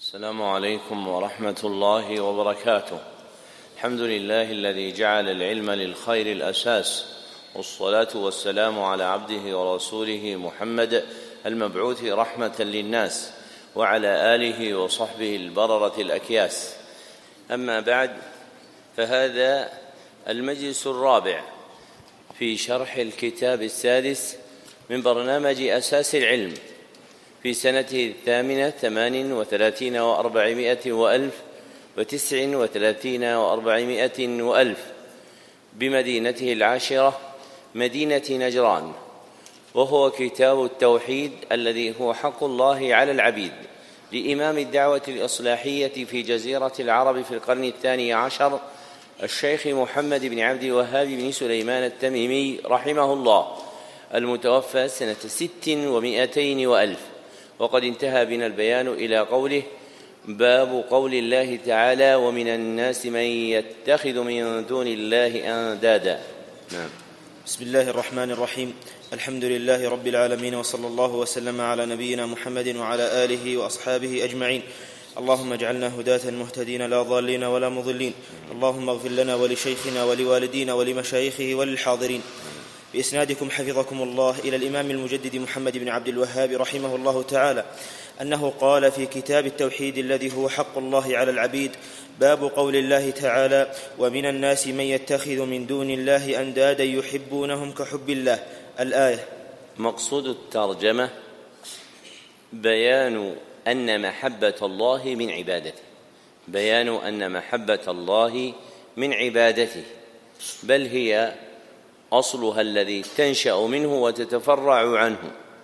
السلام عليكم ورحمة الله وبركاته. الحمد لله الذي جعل العلم للخير الأساس، والصلاة والسلام على عبده ورسوله محمد المبعوث رحمة للناس، وعلى آله وصحبه البررة الأكياس. أما بعد، فهذا المجلس الرابع في شرح الكتاب السادس من برنامج أساس العلم في سنته 38 و400 وألف 39 و400 وألف بمدينته العاشرة مدينة نجران، وهو كتاب التوحيد الذي هو حق الله على العبيد لإمام الدعوة الإصلاحية في جزيرة العرب في القرن 12 الشيخ محمد بن عبد الوهاب بن سليمان التميمي رحمه الله، المتوفى سنة 600 وألف. وقد انتهى بنا البيان إلى قوله: باب قول الله تعالى: ومن الناس من يتخذ من دون الله أندادا. بسم الله الرحمن الرحيم. الحمد لله رب العالمين، وصلى الله وسلم على نبينا محمد وعلى آله وأصحابه أجمعين. اللهم اجعلنا هداة مهتدين لا ضالين ولا مضلين. اللهم اغفر لنا ولشيخنا ولوالدينا ولمشايخه وللحاضرين. بإسنادكم حفظكم الله إلى الإمام المجدد محمد بن عبد الوهاب رحمه الله تعالى أنه قال في كتاب التوحيد الذي هو حق الله على العبيد: باب قول الله تعالى: ومن الناس من يتخذ من دون الله أندادا يحبونهم كحب الله. الآية. مقصود الترجمة بيان أن محبة الله من عبادته، بيان أن محبة الله من عبادته، بل هي أصلها الذي تنشأ منه وتتفرع عنه.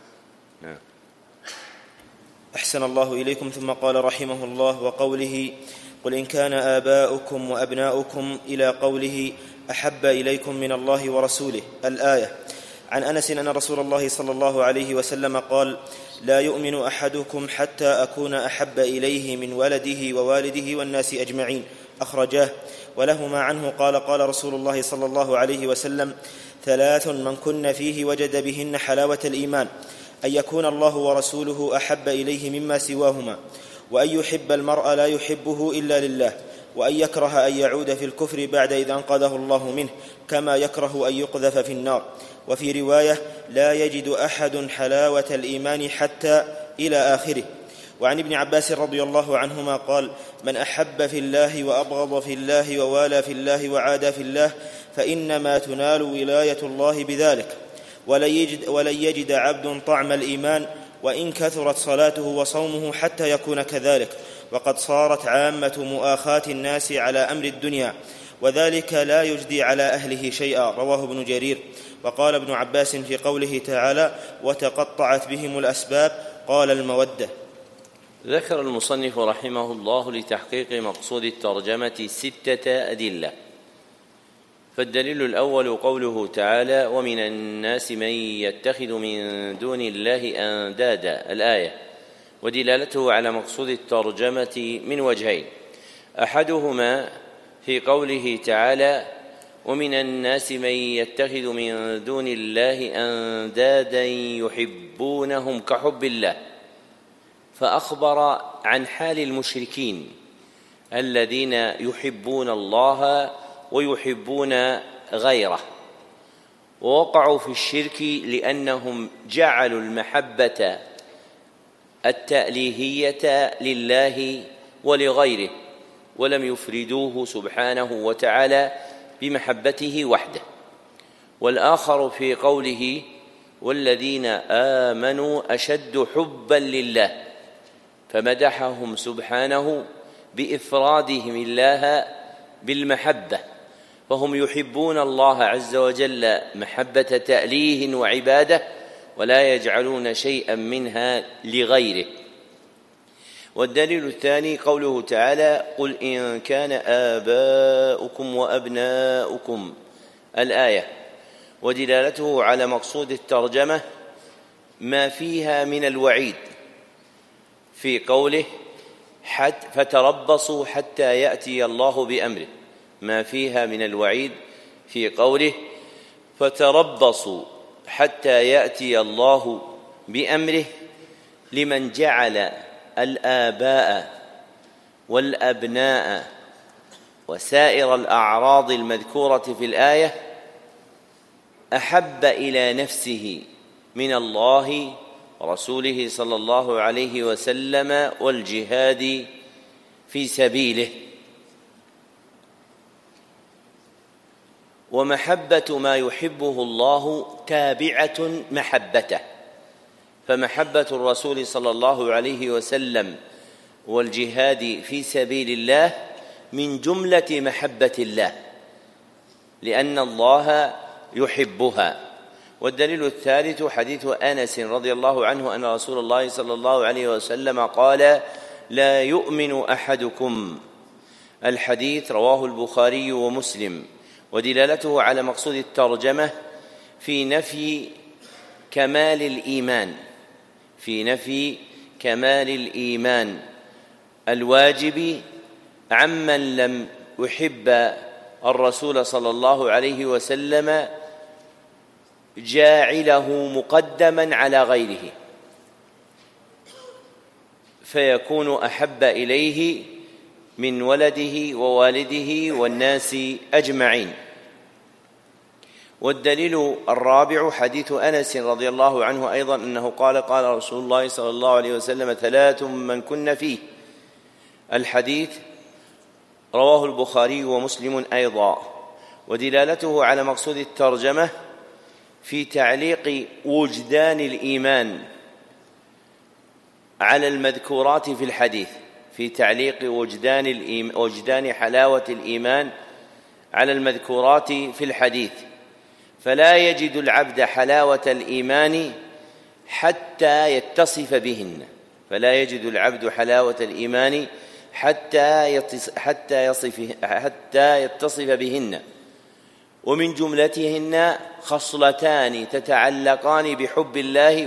أحسن الله إليكم. ثم قال رحمه الله: وقوله: قل إن كان آباؤكم وأبناؤكم، إلى قوله: أحب إليكم من الله ورسوله. الآية. عن أنس أن رسول الله صلى الله عليه وسلم قال: لا يؤمن أحدكم حتى أكون أحب إليه من ولده ووالده والناس أجمعين. أخرجاه. ولهما عنه قال: قال رسول الله صلى الله عليه وسلم: ثلاث من كن فيه وجد بهن حلاوة الإيمان: أن يكون الله ورسوله أحب إليه مما سواهما، وأن يحب المرء لا يحبه إلا لله، وأن يكره أن يعود في الكفر بعد إذا أنقذه الله منه، كما يكره أن يقذف في النار. وفي رواية: لا يجد أحد حلاوة الإيمان حتى، إلى آخره. وعن ابن عباس رضي الله عنهما قال: من أحب في الله وأبغض في الله ووالى في الله وعادى في الله فإنما تنال ولاية الله بذلك. ولن يجد عبد طعم الإيمان وإن كثرت صلاته وصومه حتى يكون كذلك. وقد صارت عامة مؤاخاة الناس على أمر الدنيا، وذلك لا يجدي على أهله شيئا. رواه ابن جرير. وقال ابن عباس في قوله تعالى: وتقطعت بهم الأسباب، قال: المودة. ذكر المصنف رحمه الله لتحقيق مقصود الترجمة 6 أدلة. فالدليل الأول قوله تعالى: ومن الناس من يتخذ من دون الله أندادا. الآية. ودلالته على مقصود الترجمة من وجهين: أحدهما في قوله تعالى: ومن الناس من يتخذ من دون الله أندادا يحبونهم كحب الله، فأخبر عن حال المشركين الذين يحبون الله ويحبون غيره، ووقعوا في الشرك لأنهم جعلوا المحبة التأليهية لله ولغيره، ولم يفردوه سبحانه وتعالى بمحبته وحده. والآخر في قوله: والذين آمنوا أشد حبا لله، فمدحهم سبحانه بإفرادهم الله بالمحبة، فهم يحبون الله عز وجل محبة تأليه وعبادة، ولا يجعلون شيئا منها لغيره. والدليل الثاني قوله تعالى: قل إن كان آباؤكم وأبناؤكم. الآية. ودلالته على مقصود الترجمة ما فيها من الوعيد في قوله: فتربصوا حتى يأتي الله بأمره. ما فيها من الوعيد في قوله: فتربصوا حتى يأتي الله بأمره، لمن جعل الآباء والأبناء وسائر الأعراض المذكورة في الآية أحب إلى نفسه من الله ورسوله صلى الله عليه وسلم والجهاد في سبيله. ومحبة ما يحبه الله تابعة محبته، فمحبة الرسول صلى الله عليه وسلم والجهاد في سبيل الله من جملة محبة الله، لأن الله يحبها. والدليل الثالث حديث أنس رضي الله عنه أن رسول الله صلى الله عليه وسلم قال: لا يؤمن أحدكم. الحديث رواه البخاري ومسلم، ودلالته على مقصود الترجمة في نفي كمال الإيمان الواجب عمن لم يحب الرسول صلى الله عليه وسلم، جاعله مقدما على غيره فيكون أحب إليه من ولده ووالده والناس أجمعين. والدليل الرابع حديث أنس رضي الله عنه أيضا أنه قال: قال رسول الله صلى الله عليه وسلم: 3 من كن فيه. الحديث رواه البخاري ومسلم أيضا، ودلالته على مقصود الترجمة في تعليق وجدان الإيمان على المذكورات في الحديث، في تعليق وجدان حلاوة الإيمان على المذكورات في الحديث. فلا يجد العبد حلاوة الإيمان حتى يتصف بهن، ومن جملتهن خصلتان تتعلقان بحب الله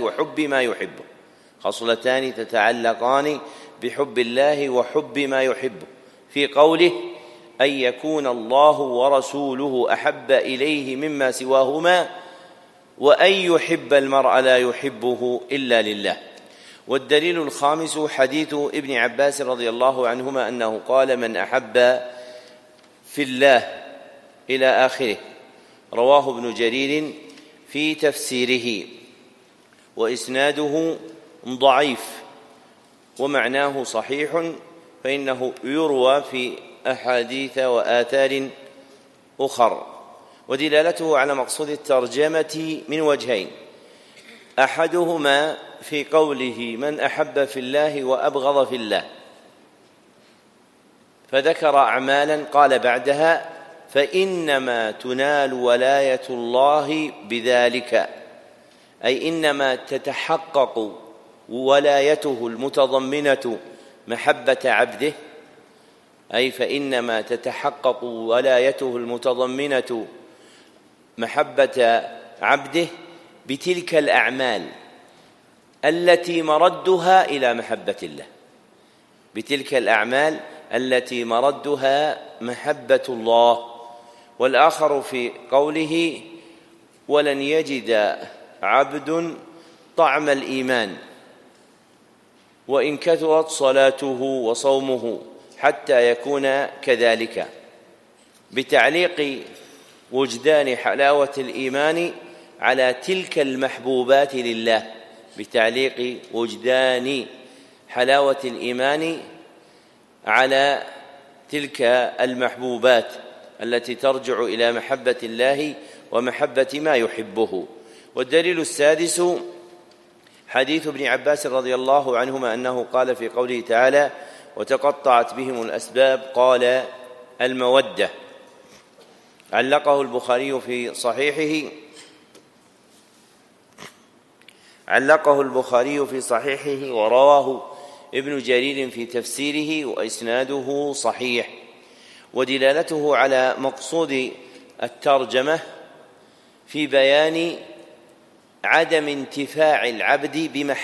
وحب ما يحبه، في قوله: أن يكون الله ورسوله أحب إليه مما سواهما، وأن يحب المرء لا يحبه إلا لله. والدليل الخامس حديث ابن عباس رضي الله عنهما أنه قال: من أحب في الله إلى آخره، رواه ابن جرير في تفسيره، وإسناده ضعيف ومعناه صحيح، فإنه يروى في أحاديث وآثار أخر. ودلالته على مقصود الترجمة من وجهين: أحدهما في قوله: من أحب في الله وأبغض في الله، فذكر أعمالا قال بعدها: فإنما تنال ولاية الله بذلك، أي إنما تتحقق ولايته المتضمنة محبة عبده، بتلك الأعمال التي مردها محبة الله. والآخر في قوله: ولن يجد عبد طعم الإيمان وإن كثرت صلاته وصومه حتى يكون كذلك، بتعليق وجدان حلاوة الإيمان على تلك المحبوبات التي ترجع إلى محبة الله ومحبة ما يحبه. والدليل السادس حديث ابن عباس رضي الله عنهما أنه قال في قوله تعالى: وتقطعت بهم الأسباب، قال: المودة. علقه البخاري في صحيحه ورواه ابن جرير في تفسيره، وإسناده صحيح. ودلالته على مقصود الترجمة في بيان عدم انتفاع العبد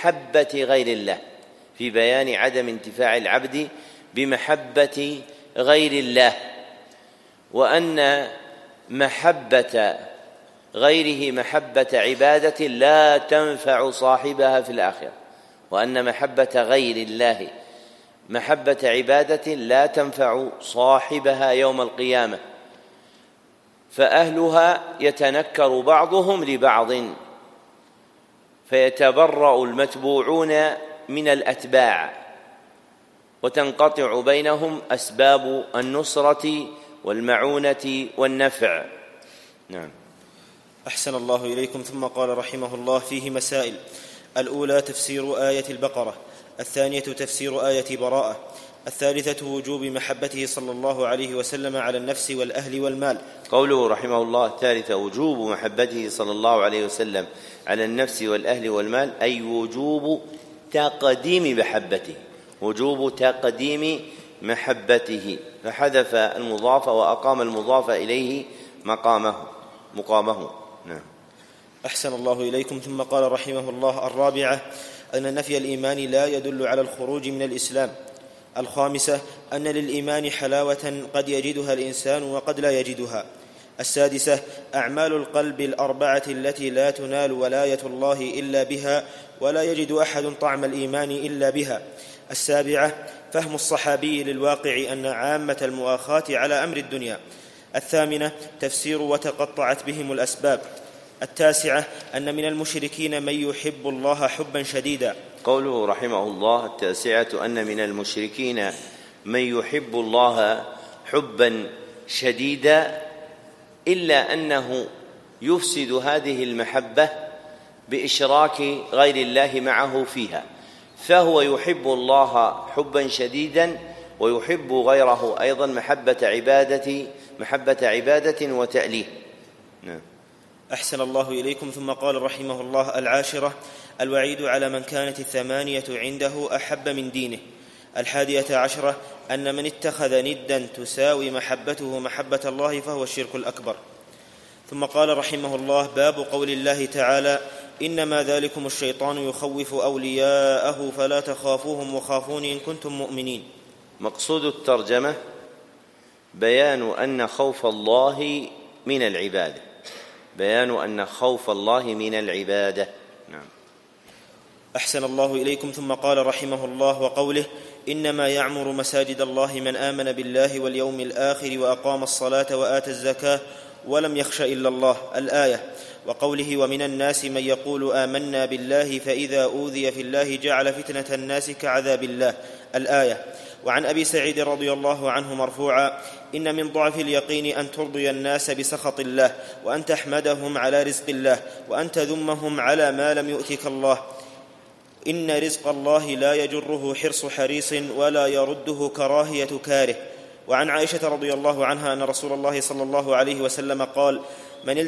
بمحبة غير الله، وأن محبة غيره محبة عبادة لا تنفع صاحبها في الآخرة، وأن محبة غير الله محبة عبادة لا تنفع صاحبها يوم القيامة، فأهلها يتنكر بعضهم لبعض، فيتبرأ المتبوعون من الأتباع، وتنقطع بينهم أسباب النصرة والمعونة والنفع. نعم. أحسن الله إليكم. ثم قال رحمه الله: فيه مسائل. الأولى تفسير آية البقرة، الثانية تفسير آية براءة، الثالثة وجوب محبته صلى الله عليه وسلم على النفس والأهل والمال. قوله رحمه الله: الثالثة وجوب محبته صلى الله عليه وسلم على النفس والأهل والمال، أي وجوب تقديم محبته، وجوب تقديم محبته، فحذف المضاف وأقام المضاف إليه مقامه. نعم. أحسن الله إليكم. ثم قال رحمه الله: الرابعة أن نفي الإيمان لا يدل على الخروج من الإسلام. الخامسة أن للإيمان حلاوة قد يجدها الإنسان وقد لا يجدها. السادسة أعمال القلب الأربعة التي لا تنال ولاية الله إلا بها، ولا يجد أحد طعم الإيمان إلا بها. السابعة فهم الصحابي للواقع أن عامة المؤاخاة على أمر الدنيا. الثامنة تفسير وتقطعت بهم الأسباب. التاسعة أن من المشركين من يحب الله حبا شديدا. قوله رحمه الله: التاسعة أن من المشركين من يحب الله حبا شديدا، إلا أنه يفسد هذه المحبة بإشراك غير الله معه فيها، فهو يحب الله حبا شديدا ويحب غيره أيضا محبة عبادة وتأليه. نعم. أحسن الله إليكم. ثم قال رحمه الله: العاشرة الوعيد على من كانت 8 عنده أحب من دينه. 11 أن من اتخذ ندا تساوي محبته محبة الله فهو الشرك الأكبر. ثم قال رحمه الله: باب قول الله تعالى: إنما ذلكم الشيطان يخوف أولياءه فلا تخافوهم وخافون إن كنتم مؤمنين. مقصود الترجمة بيان أن خوف الله من العبادة، من العبادة. نعم. أحسن الله إليكم. ثم قال رحمه الله: وقوله: إنما يعمر مساجد الله من آمن بالله واليوم الآخر وأقام الصلاة وآتى الزكاة ولم يخش إلا الله. الآية. وقوله: ومن الناس من يقول آمنا بالله فإذا أوذي في الله جعل فتنة الناس كعذاب الله. الآية. وعن أبي سعيد رضي الله عنه مرفوعا: إن من ضعف اليقين أن ترضي الناس بسخط الله، وأن تحمدهم على رزق الله، وأن تذمهم على ما لم يؤتك الله. إن رزق الله لا يجره حرص حريص ولا يرده كراهية كاره. وعن عائشة رضي الله عنها أن رسول الله صلى الله عليه وسلم قال: من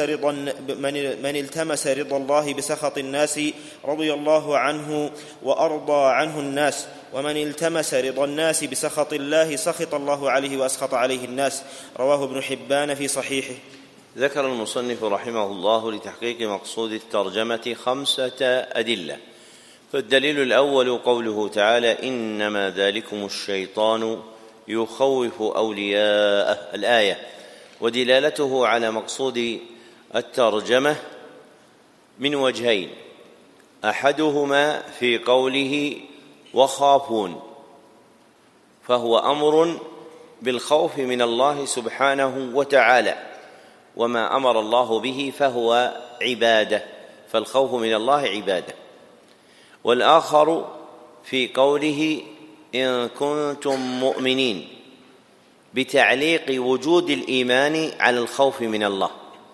التمس رضا الله بسخط الناس رضي الله عنه وأرضى عنه الناس، ومن التمس رضا الناس بسخط الله سخط الله عليه وأسخط عليه الناس. رواه ابن حبان في صحيحه. ذكر المصنف رحمه الله لتحقيق مقصود الترجمة 5 أدلة. فالدليل الأول قوله تعالى: إنما ذلكم الشيطان يخوف أولياءه. الآية. ودلالته على مقصود الترجمة من وجهين: أحدهما في قوله وخافون، فهو أمر بالخوف من الله سبحانه وتعالى، وما أمر الله به فهو عبادة، فالخوف من الله عبادة. والآخر في قوله إن كنتم مؤمنين، بتعليق وجود الإيمان على الخوف من الله،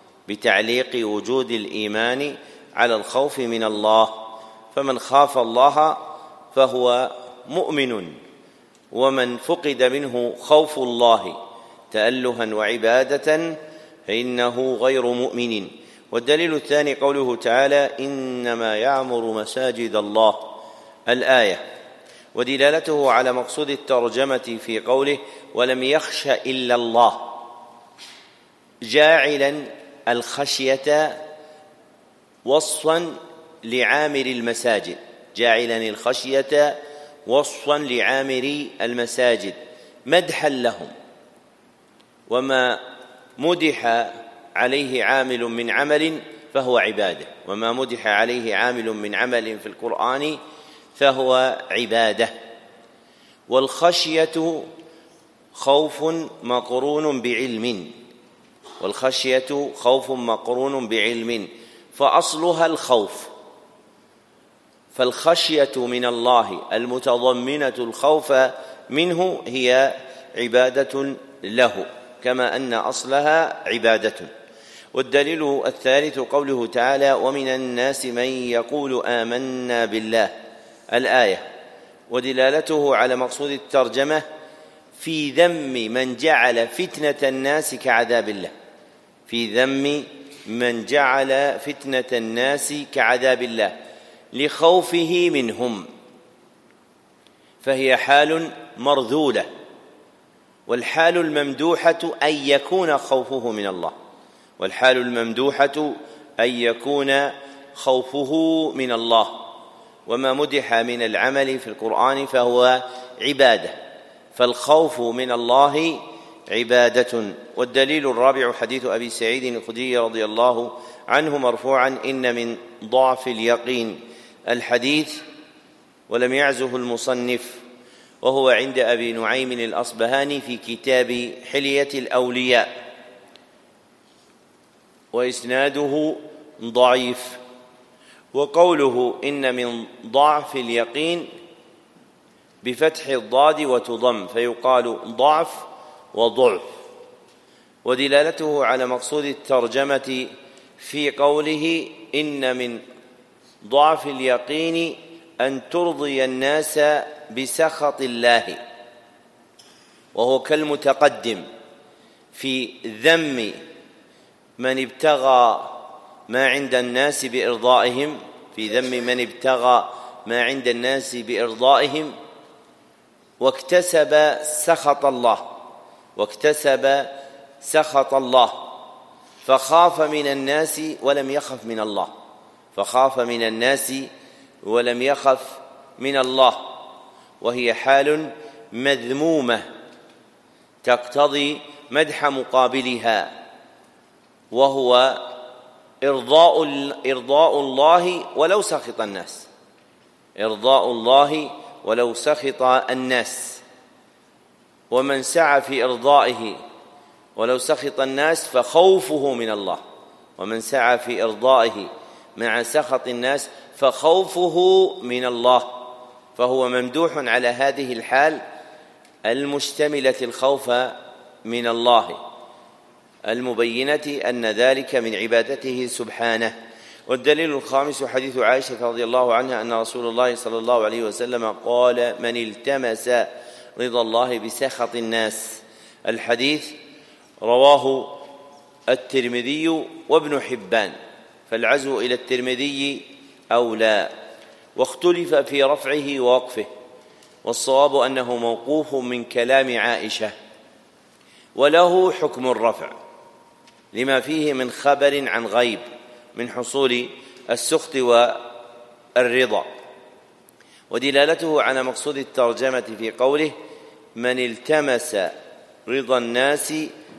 فمن خاف الله فهو مؤمن، ومن فقد منه خوف الله تألها وعبادة فإنه غير مؤمن. والدليل الثاني قوله تعالى: إنما يعمر مساجد الله. الآية. ودلالته على مقصود الترجمة في قوله ولم يخش إلا الله، جاعلا الخشية وصفا لعامر المساجد، مدحا لهم. وما مدح عليه عامل من عمل فهو عبادة، وما مدح عليه عامل من عمل في القرآن فهو عبادة. والخشية خوف مقرون بعلم، والخشية خوف مقرون بعلم، فأصلها الخوف. فالخشية من الله المتضمنة الخوف منه هي عبادة له، كما أن أصلها عبادة. والدليل الثالث قوله تعالى: ومن الناس من يقول آمنا بالله، الآية، ودلالته على مقصود الترجمة في ذم من جعل فتنة الناس كعذاب الله، في ذم من جعل فتنة الناس كعذاب الله لخوفه منهم، فهي حال مرذولة. والحال الممدوحة أن يكون خوفه من الله، والحال الممدوحة أن يكون خوفه من الله. وما مدح من العمل في القرآن فهو عبادة، فالخوف من الله عبادة. والدليل الرابع حديث أبي سعيد الخدري رضي الله عنه مرفوعا: إن من ضعف اليقين، الحديث، ولم يعزه المصنف، وهو عند أبي نعيم الأصبهاني في كتاب حلية الأولياء، وإسناده ضعيف. وقوله إن من ضعف اليقين بفتح الضاد وتضم، فيقال ضعف وضعف. ودلالته على مقصود الترجمة في قوله إن من ضعف اليقين أن ترضي الناس بسخط الله، وهو كالمتقدم في ذم من ابتغى ما عند الناس بإرضائهم، في ذم من ابتغى ما عند الناس بإرضائهم واكتسب سخط الله، واكتسب سخط الله، فخاف من الناس ولم يخف من الله، فخاف من الناس ولم يخف من الله. وهي حال مذمومة تقتضي مدح مقابلها، وهو إرضاء الله ولو سخط الناس، إرضاء الله ولو سخط الناس. ومن سعى في إرضائه ولو سخط الناس فخوفه من الله، ومن سعى في إرضائه مع سخط الناس فخوفه من الله، فهو ممدوح على هذه الحال المشتملة الخوف من الله، المبينة أن ذلك من عبادته سبحانه. والدليل الخامس حديث عائشة رضي الله عنها أن رسول الله صلى الله عليه وسلم قال: من التمس رضا الله بسخط الناس، الحديث رواه الترمذي وابن حبان، فالعزو إلى الترمذي أولى. واختلف في رفعه ووقفه، والصواب أنه موقوف من كلام عائشة، وله حكم الرفع لما فيه من خبر عن غيب من حصول السخط والرضا. ودلالته على مقصود الترجمة في قوله: من التمس رضا الناس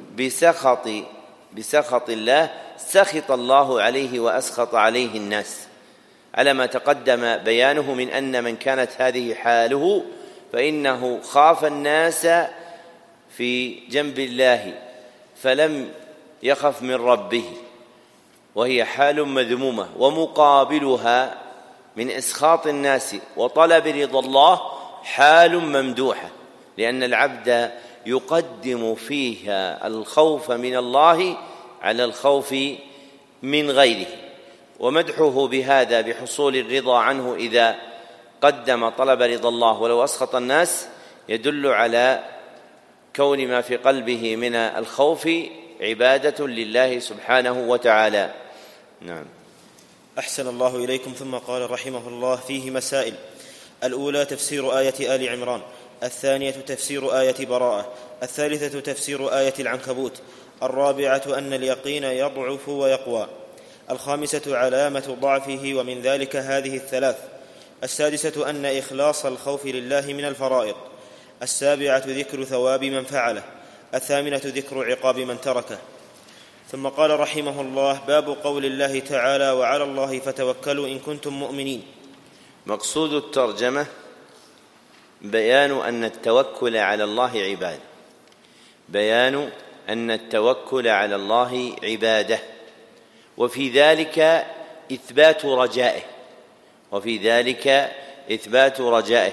بسخط الله سخط الله عليه وأسخط عليه الناس، على ما تقدم بيانه من أن من كانت هذه حاله فإنه خاف الناس في جنب الله فلم يخف من ربه، وهي حال مذمومة. ومقابلها من إسخاط الناس وطلب رضا الله حال ممدوحة، لأن العبد يقدم فيها الخوف من الله على الخوف من غيره. ومدحه بهذا بحصول الرضا عنه إذا قدم طلب رضا الله ولو أسخط الناس يدل على كون ما في قلبه من الخوف عبادة لله سبحانه وتعالى. نعم. أحسن الله إليكم. ثم قال رحمه الله: فيه مسائل. الأولى تفسير آية آل عمران، الثانية تفسير آية براءة، الثالثة تفسير آية العنكبوت، الرابعة أن اليقين يضعف ويقوى، الخامسة علامة ضعفه ومن ذلك هذه الثلاث، السادسة أن إخلاص الخوف لله من الفرائض، السابعة ذكر ثواب من فعله، الثامنة ذكر عقاب من تركه. ثم قال رحمه الله: باب قول الله تعالى: وعلى الله فتوكلوا إن كنتم مؤمنين. مقصود الترجمة بيان أن التوكل على الله عبادة، بيان أن التوكل على الله عبادة، وفي ذلك إثبات رجائه، وفي ذلك إثبات رجائه،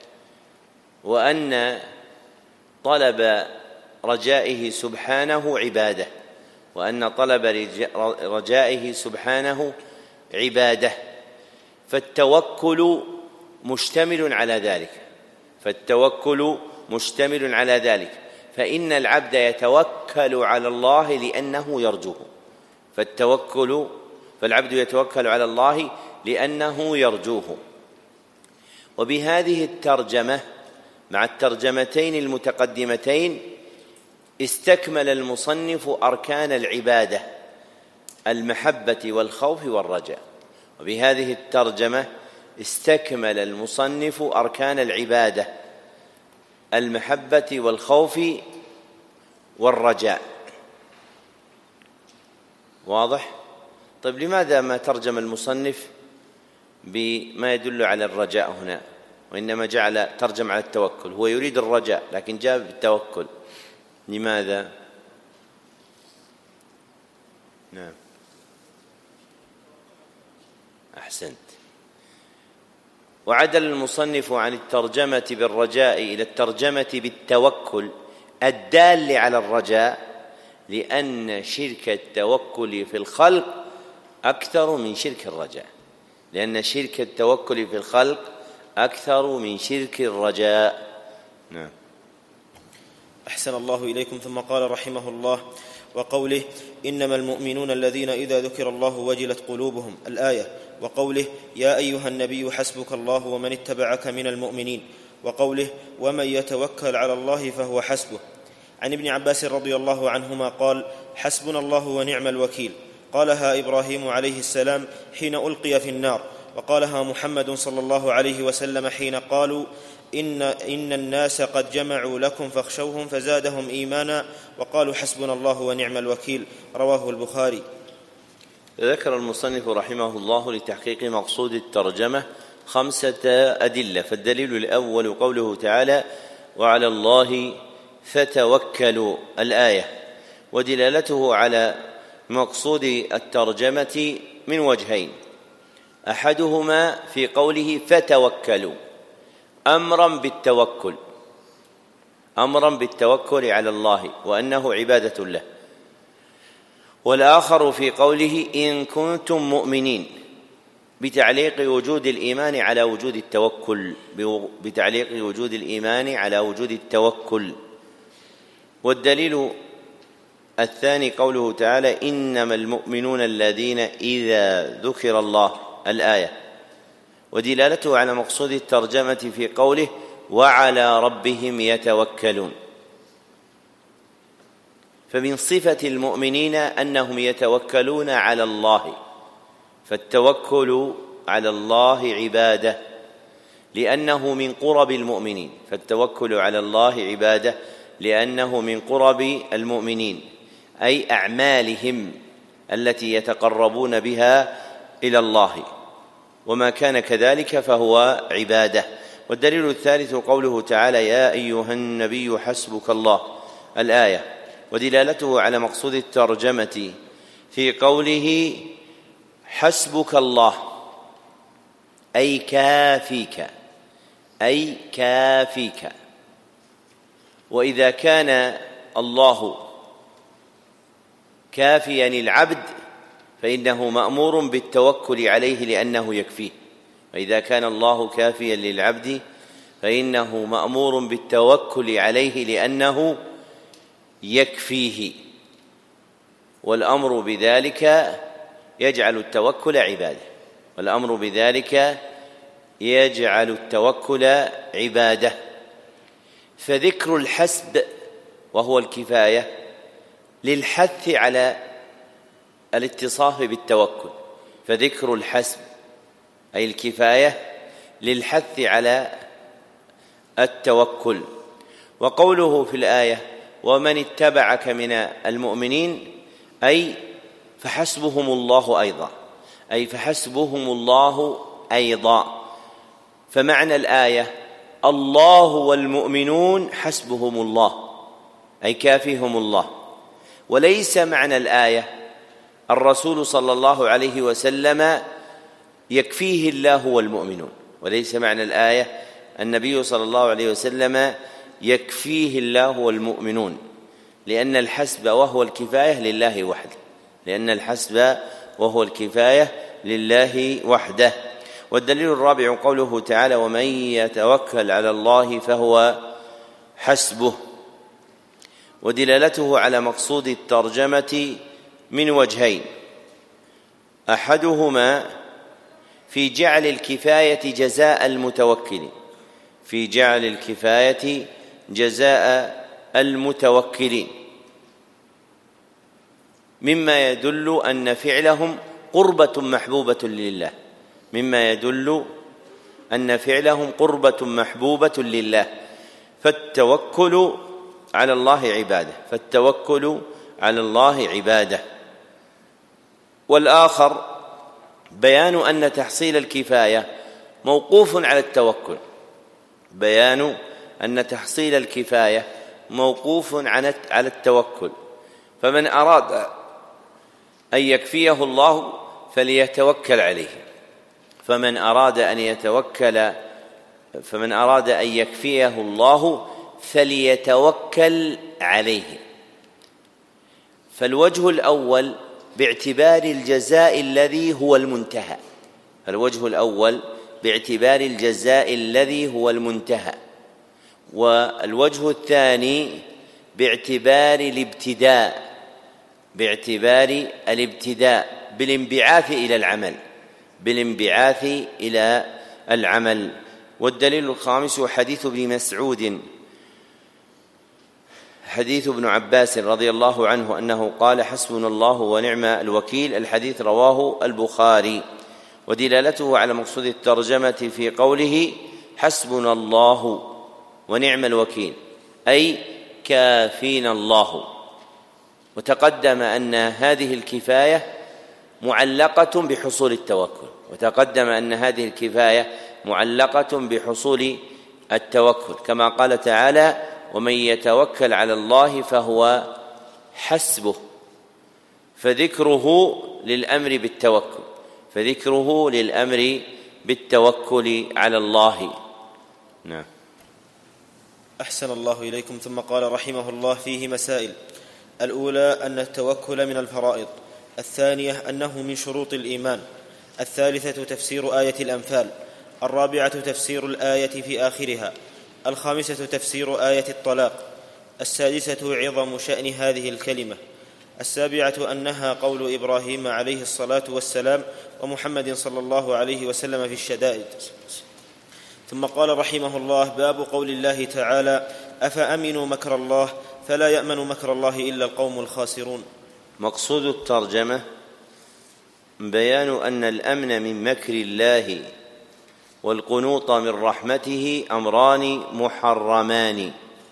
وأن طلب رجائه سبحانه عبادة، وأن طلب رجائه سبحانه عبادة، فالتوكل مشتمل على ذلك، فالتوكل مشتمل على ذلك، فإن العبد يتوكل على الله لأنه يرجوه، فالعبد يتوكل على الله لأنه يرجوه. وبهذه الترجمة مع الترجمتين المتقدمتين استكمل المصنف أركان العبادة: المحبة والخوف والرجاء. وبهذه الترجمة استكمل المصنف أركان العبادة: المحبة والخوف والرجاء. واضح؟ طيب، لماذا ما ترجم المصنف بما يدل على الرجاء هنا، وإنما ترجم على التوكل؟ هو يريد الرجاء لكن جاء بالتوكل، لماذا؟ نعم، أحسنت. وعدل المصنف عن الترجمة بالرجاء إلى الترجمة بالتوكل الدال على الرجاء، لأن شرك التوكل في الخلق أكثر من شرك الرجاء، لأن شرك التوكل في الخلق أكثر من شرك الرجاء. نعم. أحسن الله إليكم. ثم قال رحمه الله: وقوله: إنما المؤمنون الذين إذا ذكر الله وجلت قلوبهم، الآية. وقوله: يا أيها النبي حسبك الله ومن اتبعك من المؤمنين. وقوله: ومن يتوكل على الله فهو حسبه. عن ابن عباس رضي الله عنهما قال: حسبنا الله ونعم الوكيل. قالها إبراهيم عليه السلام حين ألقي في النار، وقالها محمد صلى الله عليه وسلم حين قالوا: إن الناس قد جمعوا لكم فاخشوهم فزادهم إيمانا، وقالوا حسبنا الله ونعم الوكيل. رواه البخاري. ذكر المصنف رحمه الله لتحقيق مقصود الترجمة 5 أدلة. فالدليل الأول قوله تعالى: وعلى الله فتوكلوا، الآية، ودلالته على مقصود الترجمة من وجهين: أحدهما في قوله فتوكلوا أمرا بالتوكل على الله وأنه عبادة له، والآخر في قوله إن كنتم مؤمنين بتعليق وجود الإيمان على وجود التوكل. والدليل الثاني قوله تعالى: إنما المؤمنون الذين إذا ذكر الله، الآية، ودلالته على مقصود الترجمة في قوله وعلى ربهم يتوكلون. فمن صفة المؤمنين أنهم يتوكلون على الله، فالتوكل على الله عبادة لأنه من قرب المؤمنين، أي أعمالهم التي يتقربون بها إلى الله، وما كان كذلك فهو عبادة. والدليل الثالث قوله تعالى: يا أيها النبي حسبك الله، الآية، ودلالته على مقصود الترجمة في قوله حسبك الله أي كافيك. وإذا كان الله كافيا العبد فإنه مأمور بالتوكل عليه لأنه يكفيه، وإذا كان الله كافيا للعبد فإنه مأمور بالتوكل عليه لأنه يكفيه، والأمر بذلك يجعل التوكل عبادة. فذكر الحسب وهو الكفاية للحث على الاتصاف بالتوكل، فذكر الحسب أي الكفاية للحث على التوكل. وقوله في الآية ومن اتبعك من المؤمنين أي فحسبهم الله أيضا. فمعنى الآية الله والمؤمنون حسبهم الله، أي كافيهم الله. وليس معنى الآية الرسول صلى الله عليه وسلم يكفيه الله والمؤمنون، وليس معنى الآية النبي صلى الله عليه وسلم يكفيه الله والمؤمنون، لأن الحسب وهو الكفاية لله وحده، لأن الحسب وهو الكفاية لله وحده. والدليل الرابع قوله تعالى: ومن يتوكل على الله فهو حسبه. ودلالته على مقصود الترجمة من وجهين: أحدهما في جعل الكفاية جزاء المتوكل، في جعل الكفاية جزاء المتوكلين، مما يدل أن فعلهم قربة محبوبة لله، مما يدل أن فعلهم قربة محبوبة لله. فالتوكل على الله عبادة، فالتوكل على الله عبادة. والآخر بيان أن تحصيل الكفاية موقوف على التوكل، بيان أن تحصيل الكفاية موقوف على التوكل. فمن أراد أن يكفيه الله فليتوكل عليه، فمن أراد أن يكفيه الله فليتوكل عليه. فالوجه الأول باعتبار الجزاء الذي هو المنتهى، الوجه الأول باعتبار الجزاء الذي هو المنتهى، والوجه الثاني باعتبار الابتداء، باعتبار الابتداء بالانبعاث إلى العمل، بالانبعاث إلى العمل. والدليل الخامس حديث ابن مسعود، حديث ابن عباس رضي الله عنه أنه قال: حسبنا الله ونعم الوكيل. الحديث رواه البخاري. ودلالته على مقصود الترجمة في قوله: حسبنا الله ونعم الوكيل، أي كافينا الله. وتقدم أن هذه الكفاية معلقة بحصول التوكل، وتقدم أن هذه الكفاية معلقة بحصول التوكل، كما قال تعالى: ومن يتوكل على الله فهو حسبه. فذكره للأمر بالتوكل، فذكره للأمر بالتوكل على الله. نعم. أحسن الله إليكم. ثم قال رحمه الله: فيه مسائل. الأولى أن التوكل من الفرائض، الثانية أنه من شروط الإيمان، الثالثة تفسير آية الأنفال، الرابعة تفسير الآية في آخرها، الخامسة تفسير آية الطلاق، السادسة عظم شأن هذه الكلمة، السابعة أنها قول إبراهيم عليه الصلاة والسلام ومحمد صلى الله عليه وسلم في الشدائد. ثم قال رحمه الله: باب قول الله تعالى: أفأمنوا مكر الله فلا يأمن مكر الله إلا القوم الخاسرون. مقصود الترجمة بيان أن الأمن من مكر الله والقنوط من رحمته أمران محرمان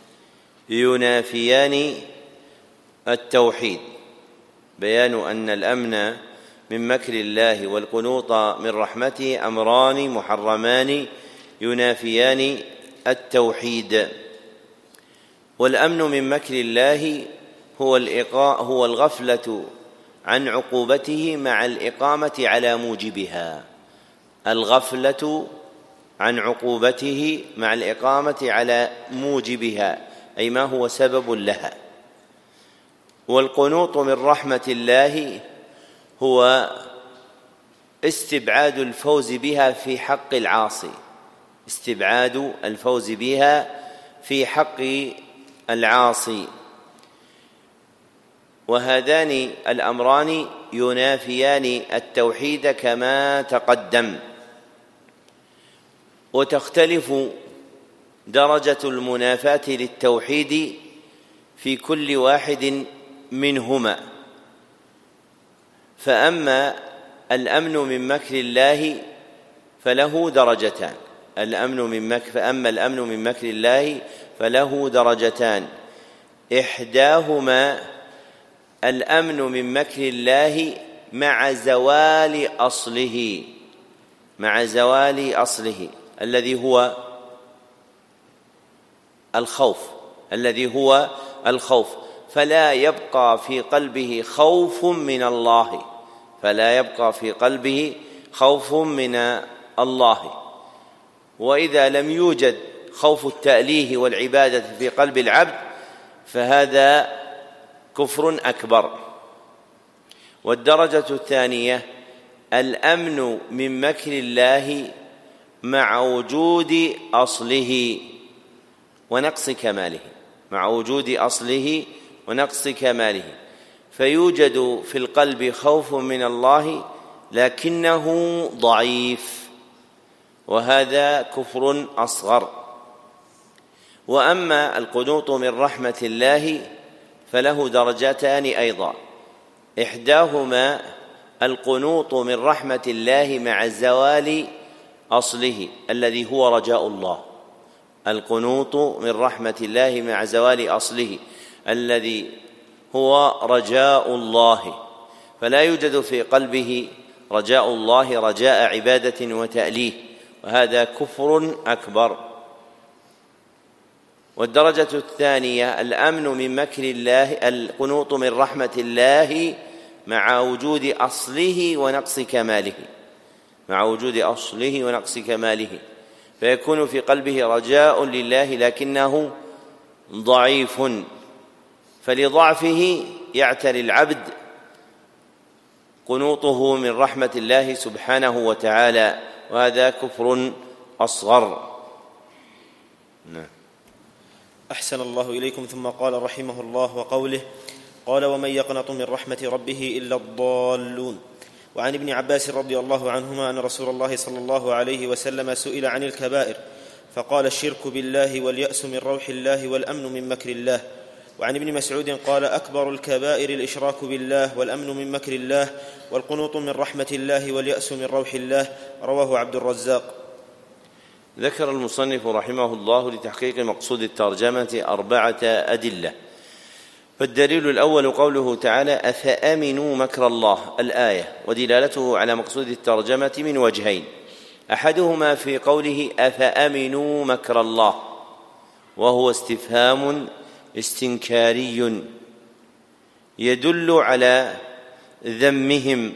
ينافيان التوحيد. بيان أن الأمن من مكر الله والقنوط من رحمته أمران محرمان ينافيان التوحيد. والأمن من مكر الله هو الغفلة عن عقوبته مع الإقامة على موجبها، الغفلة عن عقوبته مع الإقامة على موجبها، أي ما هو سبب لها. والقنوط من رحمة الله هو استبعاد الفوز بها في حق العاصي، استبعاد الفوز بها في حق العاصي. وهذان الأمران ينافيان التوحيد كما تقدم. وتختلف درجة المنافاة للتوحيد في كل واحد منهما. فأما الأمن من مكر الله فله درجتان، فأما الأمن من مكر الله فله درجتان، إحداهما الأمن من مكر الله مع زوال أصله، الذي هو الخوف الذي هو الخوف، فلا يبقى في قلبه خوف من الله، فلا يبقى في قلبه خوف من الله. وإذا لم يوجد خوف التأليه والعبادة في قلب العبد فهذا كفر أكبر. والدرجة الثانية الأمن من مكر الله مع وجود أصله ونقص كماله، مع وجود أصله ونقص كماله، فيوجد في القلب خوف من الله لكنه ضعيف، وهذا كفر أصغر. وأما القنوط من رحمة الله فله درجتان أيضا، إحداهما القنوط من رحمة الله مع زوال أصله الذي هو رجاء الله، القنوط من رحمة الله مع زوال أصله الذي هو رجاء الله، فلا يوجد في قلبه رجاء الله رجاء عبادة وتأليه، وهذا كفر أكبر. والدرجة الثانية الأمن من مكر الله، القنوط من رحمة الله مع وجود أصله ونقص كماله، مع وجود أصله ونقص كماله، فيكون في قلبه رجاء لله لكنه ضعيف، فلضعفه يعتري العبد قنوطه من رحمة الله سبحانه وتعالى، وهذا كفر أصغر. أحسن الله إليكم. ثم قال رحمه الله وقوله: قال: ومن يقنط من رحمة ربه إلا الضالون. وعن ابن عباس رضي الله عنهما أن رسول الله صلى الله عليه وسلم سئل عن الكبائر فقال: الشرك بالله واليأس من روح الله والأمن من مكر الله. وعن ابن مسعود قال: أكبر الكبائر الإشراك بالله والأمن من مكر الله والقنوط من رحمة الله واليأس من روح الله. رواه عبد الرزاق. ذكر المصنف رحمه الله لتحقيق مقصود الترجمة 4 أدلة. فالدليل الأول قوله تعالى: أفأمنوا مكر الله، الآية، ودلالته على مقصود الترجمة من وجهين: أحدهما في قوله أفأمنوا مكر الله، وهو استفهام استنكاري يدل على ذمهم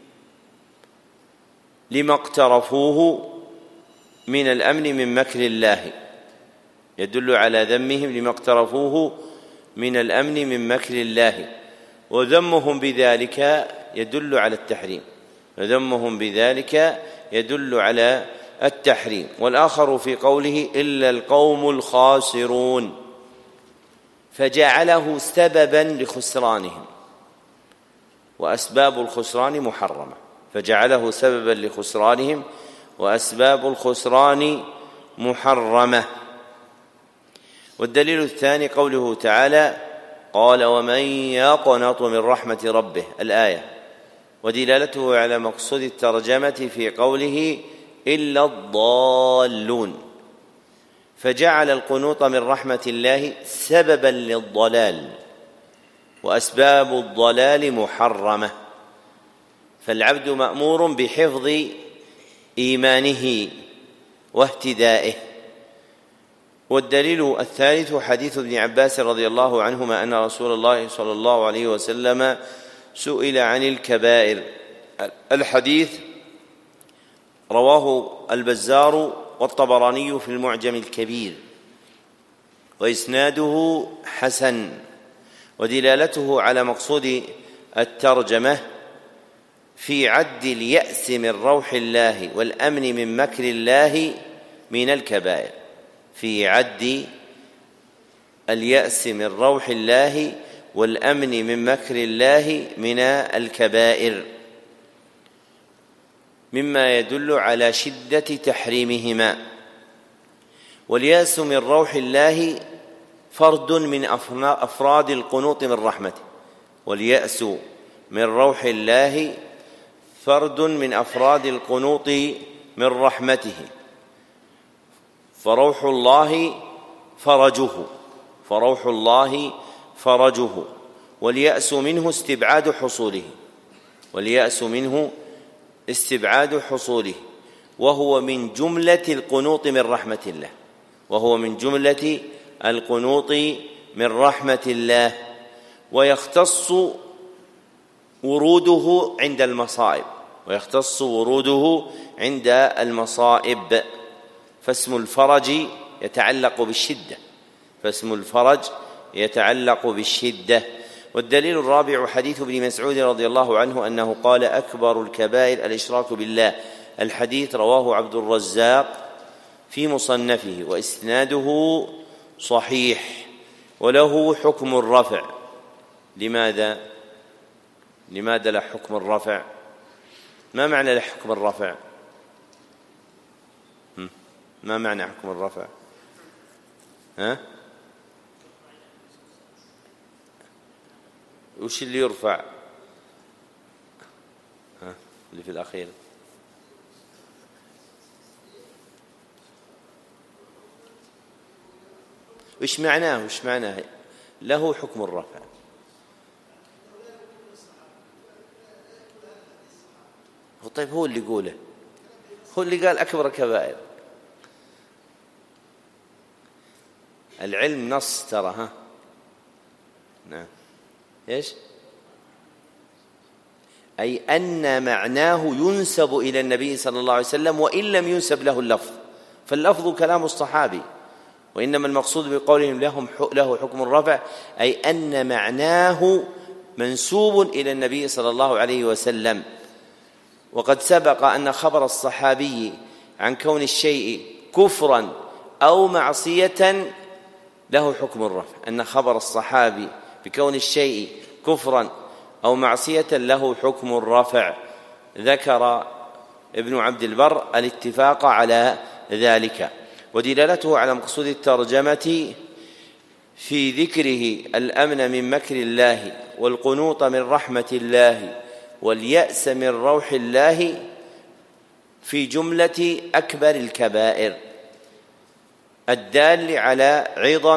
لما اقترفوه من الأمن من مكر الله، يدل على ذمهم لما اقترفوه من الأمن من مكر الله، وذمهم بذلك يدل على التحريم، وذمهم بذلك يدل على التحريم. والآخر في قوله إلا القوم الخاسرون، فجعله سببا لخسرانهم، وأسباب الخسران محرمة، فجعله سببا لخسرانهم وأسباب الخسران محرمة. والدليل الثاني قوله تعالى: قال: ومن يقنط من رحمة ربه، الآية، ودلالته على مقصود الترجمة في قوله إلا الضالون، فجعل القنوط من رحمة الله سببا للضلال، وأسباب الضلال محرمة، فالعبد مأمور بحفظ إيمانه واهتدائه. والدليل الثالث حديث ابن عباس رضي الله عنهما أن رسول الله صلى الله عليه وسلم سئل عن الكبائر. الحديث رواه البزار والطبراني في المعجم الكبير، وإسناده حسن، ودلالته على مقصود الترجمة في عد اليأس من روح الله والأمن من مكر الله من الكبائر، في عد اليأس من روح الله والأمن من مكر الله من الكبائر، مما يدل على شدة تحريمهما. واليأس من روح الله فرد من أفراد القنوط من رحمته، واليأس من روح الله فرد من أفراد القنوط من رحمته، فروح الله فرجه، فروح الله فرجه، واليأس منه استبعاد حصوله، واليأس منه استبعاد حصوله، وهو من جملة القنوط من رحمة الله، وهو من جملة القنوط من رحمة الله، ويختص وروده عند المصائب، فاسم الفرج يتعلق بالشدة. والدليل الرابع حديث ابن مسعود رضي الله عنه أنه قال: أكبر الكبائر الإشراك بالله. الحديث رواه عبد الرزاق في مصنفه وإسناده صحيح، وله حكم الرفع. لماذا له حكم الرفع؟ ما معنى حكم الرفع؟ ما معنى حكم الرفع؟ وش اللي يرفع؟ اللي في الأخير وش معناه له حكم الرفع؟ طيب هو اللي يقوله، هو اللي قال أكبر الكبائر. العلم نص ترى. نعم. إيش؟ أي أن معناه ينسب إلى النبي صلى الله عليه وسلم وإن لم ينسب له اللفظ، فاللفظ كلام الصحابي، وإنما المقصود بقولهم له حكم الرفع أي أن معناه منسوب إلى النبي صلى الله عليه وسلم. وقد سبق أن خبر الصحابي عن كون الشيء كفرا أو معصية له حكم الرفع، أن خبر الصحابي بكون الشيء كفرا أو معصية له حكم الرفع. ذكر ابن عبد البر الاتفاق على ذلك، ودلالته على مقصود الترجمة في ذكره الأمن من مكر الله والقنوط من رحمة الله واليأس من روح الله في جملة أكبر الكبائر الدال على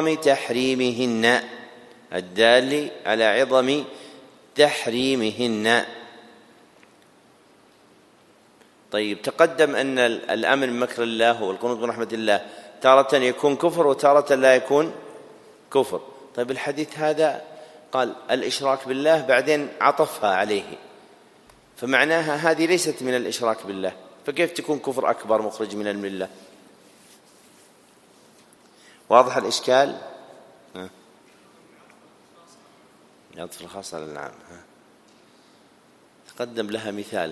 عظم تحريمهن. طيب، تقدم أن الأمن من مكر الله والقنوط من رحمة الله تارة يكون كفر وتارة لا يكون كفر. طيب، الحديث هذا قال الإشراك بالله، بعدين عطفها عليه، فمعناها هذه ليست من الإشراك بالله، فكيف تكون كفر أكبر مخرج من الملة؟ واضح الإشكال؟ يعطف الخاص على العام. تقدم لها مثال.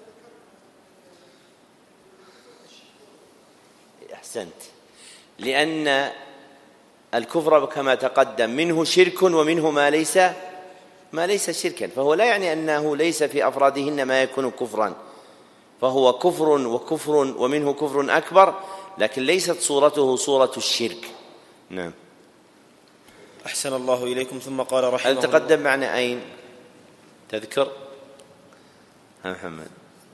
أحسنت. لأن الكفر كما تقدم منه شرك ومنه ما ليس شركا، فهو لا يعني أنه ليس في أفرادهن ما يكون كفرا، فهو كفر وكفر ومنه كفر أكبر، لكن ليست صورته صورة الشرك. نعم. أحسن الله إليكم. ثم قال رحمه الله: هل تقدم معنا أين؟ تذكر محمد؟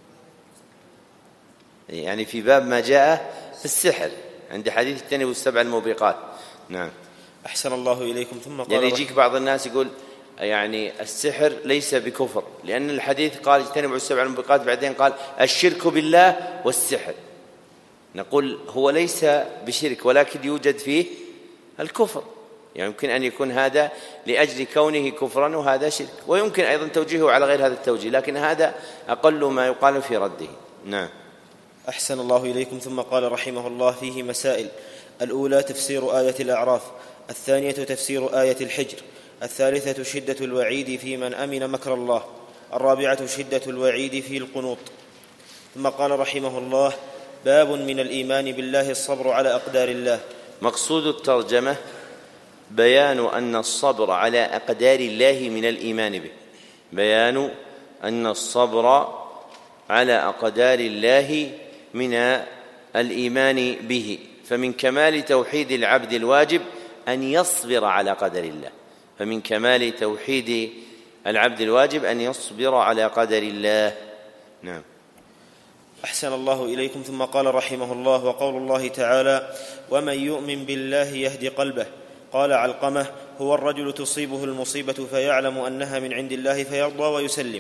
يعني في باب ما جاء في السحر عند حديث اجتنبوا السبع الموبقات. نعم. أحسن الله إليكم. ثم قال يعني يجيك بعض الناس يقول يعني السحر ليس بكفر، لأن الحديث قال اجتنبوا السبع الموبقات، بعدين قال الشرك بالله والسحر. نقول هو ليس بشرك، ولكن يوجد فيه الكفر، يعني يمكن أن يكون هذا لأجل كونه كفرا وهذا شرك، ويمكن أيضا توجيهه على غير هذا التوجيه، لكن هذا أقل ما يقال في رده. نعم. أحسن الله إليكم. ثم قال رحمه الله: فيه مسائل: الأولى تفسير آية الأعراف، الثانية تفسير آية الحجر، الثالثة شدة الوعيد في من أمن مكر الله، الرابعة شدة الوعيد في القنوط. ثم قال رحمه الله: باب من الإيمان بالله الصبر على أقدار الله. مقصود الترجمة بيان أن الصبر على أقدار الله من الإيمان به، بيان أن الصبر على أقدار الله من الإيمان به، فمن كمال توحيد العبد الواجب أن يصبر على قدر الله، فمن كمال توحيد العبد الواجب أن يصبر على قدر الله. نعم. أحسن الله إليكم. ثم قال رحمه الله: وقول الله تعالى: ومن يؤمن بالله يهد قلبه. قال علقمة: هو الرجل تصيبه المصيبة فيعلم أنها من عند الله فيرضى ويسلم،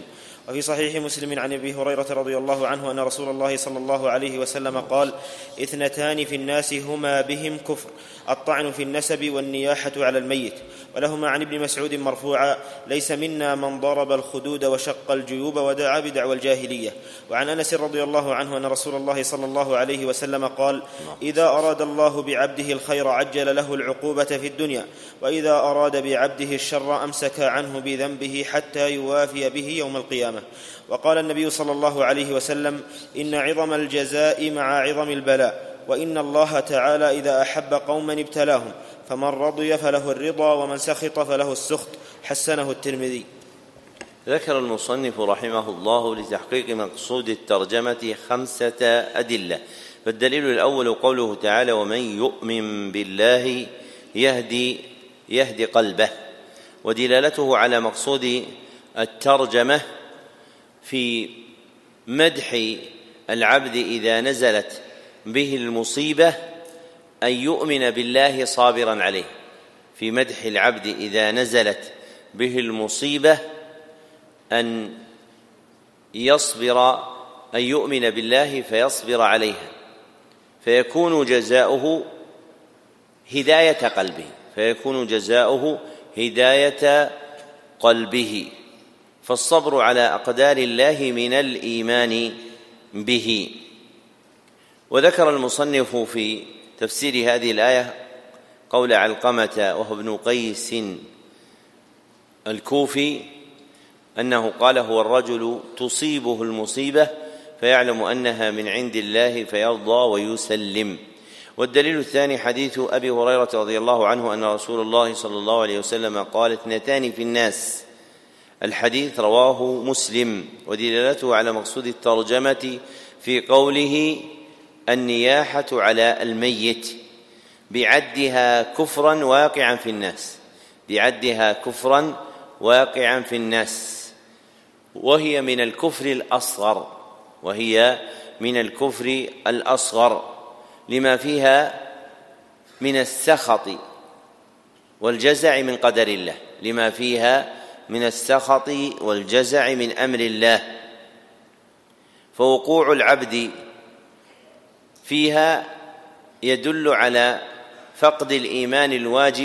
وفي صحيح مسلم عن ابي هريرة رضي الله عنه أن رسول الله صلى الله عليه وسلم قال: 2 في الناس هما بهم كفر: الطعن في النسب والنياحة على الميت. ولهما عن ابن مسعود مرفوعا: ليس منا من ضرب الخدود وشق الجيوب ودعا بدعوى الجاهلية. وعن أنس رضي الله عنه أن رسول الله صلى الله عليه وسلم قال: إذا أراد الله بعبده الخير عجل له العقوبة في الدنيا، وإذا أراد بعبده الشر أمسك عنه بذنبه حتى يوافي به يوم القيامة. وقال النبي صلى الله عليه وسلم: إن عظم الجزاء مع عظم البلاء، وإن الله تعالى إذا أحب قوما ابتلاهم، فمن رضي فله الرضا ومن سخط فله السخط. حسنه الترمذي. ذكر المصنف رحمه الله لتحقيق مقصود الترجمة 5 أدلة. فالدليل الأول قوله تعالى: ومن يؤمن بالله يهدي قلبه. ودلالته على مقصود الترجمة في مدح العبد إذا نزلت به المصيبة أن يؤمن بالله صابرا عليه. في مدح العبد إذا نزلت به المصيبة أن يؤمن بالله فيصبر عليها، فيكون جزاؤه هداية قلبه. فالصبر على أقدار الله من الإيمان به. وذكر المصنف في تفسير هذه الآية قول علقمة وهو ابن قيس الكوفي أنه قال: هو الرجل تصيبه المصيبة فيعلم أنها من عند الله فيرضى ويسلم. والدليل الثاني حديث أبي هريرة رضي الله عنه أن رسول الله صلى الله عليه وسلم قال: 2 في الناس. الحديث رواه مسلم. ودلالته على مقصود الترجمة في قوله: النياحة على الميت بعدها كفرا واقعا في الناس، وهي من الكفر الأصغر لما فيها من السخط والجزع من أمر الله. فوقوع العبد فيها يدل على فقد الإيمان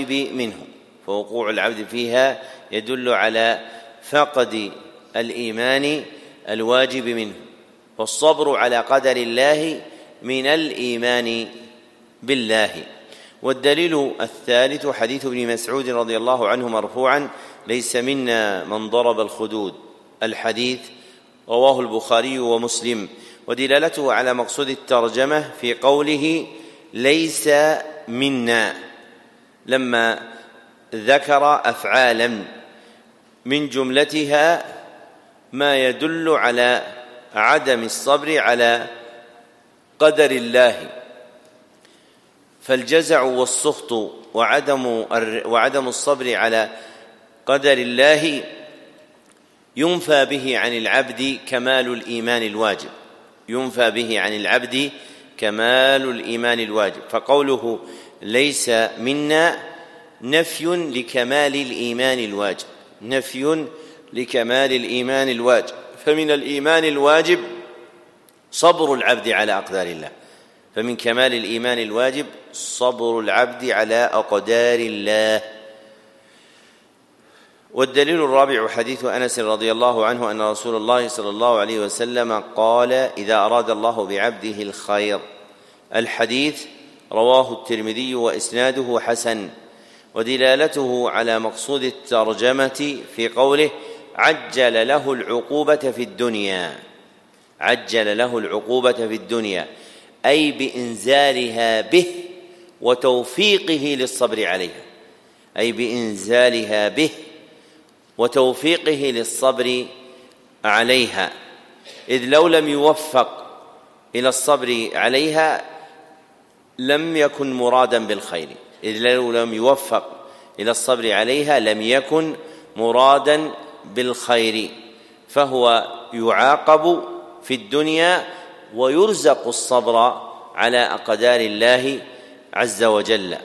الواجب منه، والصبر على قدر الله من الإيمان بالله. والدليل الثالث حديث ابن مسعود رضي الله عنه مرفوعا: ليس منا من ضرب الخدود. الحديث رواه البخاري ومسلم. ودلالته على مقصود الترجمة في قوله: ليس منا، لما ذكر أفعالا من جملتها ما يدل على عدم الصبر على قدر الله. فالجزع والسخط وعدم الصبر على قدر الله ينفى به عن العبد كمال الإيمان الواجب. فقوله ليس منا نفي لكمال الإيمان الواجب، فمن الإيمان الواجب صبر العبد على أقدار الله، فمن كمال الإيمان الواجب صبر العبد على أقدار الله. والدليل الرابع حديث أنس رضي الله عنه أن رسول الله صلى الله عليه وسلم قال: إذا أراد الله بعبده الخير. الحديث رواه الترمذي وإسناده حسن. ودلالته على مقصود الترجمة في قوله: عجل له العقوبة في الدنيا، أي بإنزالها به وتوفيقه للصبر عليها، إذ لو لم يوفق إلى الصبر عليها لم يكن مرادا بالخير، فهو يعاقب في الدنيا ويرزق الصبر على أقدار الله عز وجل.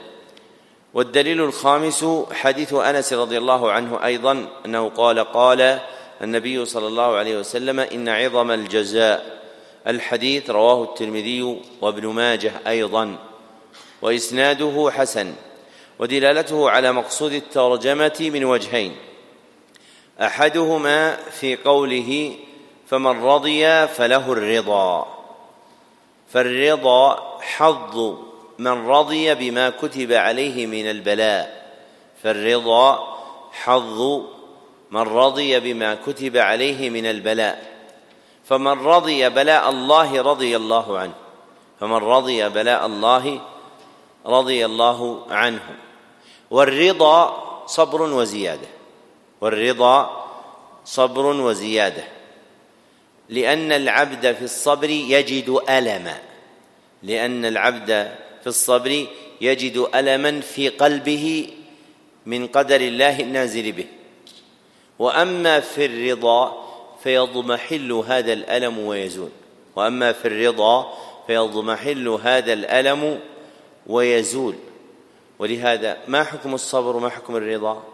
والدليل الخامس حديث أنس رضي الله عنه أيضا أنه قال النبي صلى الله عليه وسلم: إن عظم الجزاء. الحديث رواه الترمذي وابن ماجه أيضا، وإسناده حسن، ودلالته على مقصود الترجمة من وجهين: أحدهما في قوله: فمن رضي فله الرضا، فالرضا حظ من رضي بما كتب عليه من البلاء، فالرضا حظ من رضي بما كتب عليه من البلاء، فمن رضي بلاء الله رضي الله عنه، فمن رضي بلاء الله رضي الله عنه. والرضا صبر وزيادة، والرضا صبر وزيادة، لأن العبد في الصبر يجد ألما، لأن العبد في الصبر يجد ألما في قلبه من قدر الله النازل به. وأما في الرضا فيضمحل هذا الألم ويزول، وأما في الرضا فيضمحل هذا الألم ويزول. ولهذا ما حكم الصبر وما حكم الرضا؟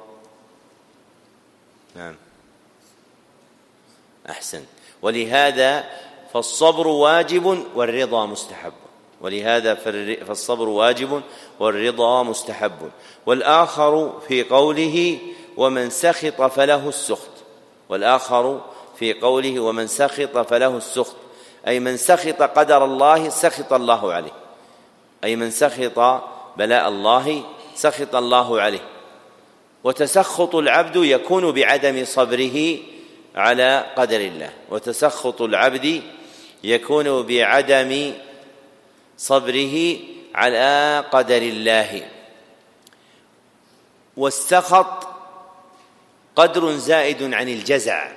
نعم، أحسن. ولهذا فالصبر واجب والرضا مستحب، ولهذا فالصبر واجب والرضا مستحب. والآخر في قوله: ومن سخط فله السخط، والآخر في قوله: ومن سخط فله السخط، أي من سخط قدر الله سخط الله عليه، أي من سخط بلاء الله سخط الله عليه. وتسخط العبد يكون بعدم صبره على قدر الله، وتسخط العبد يكون بعدم صبره على قدر الله. والسخط قدر زائد عن الجزع،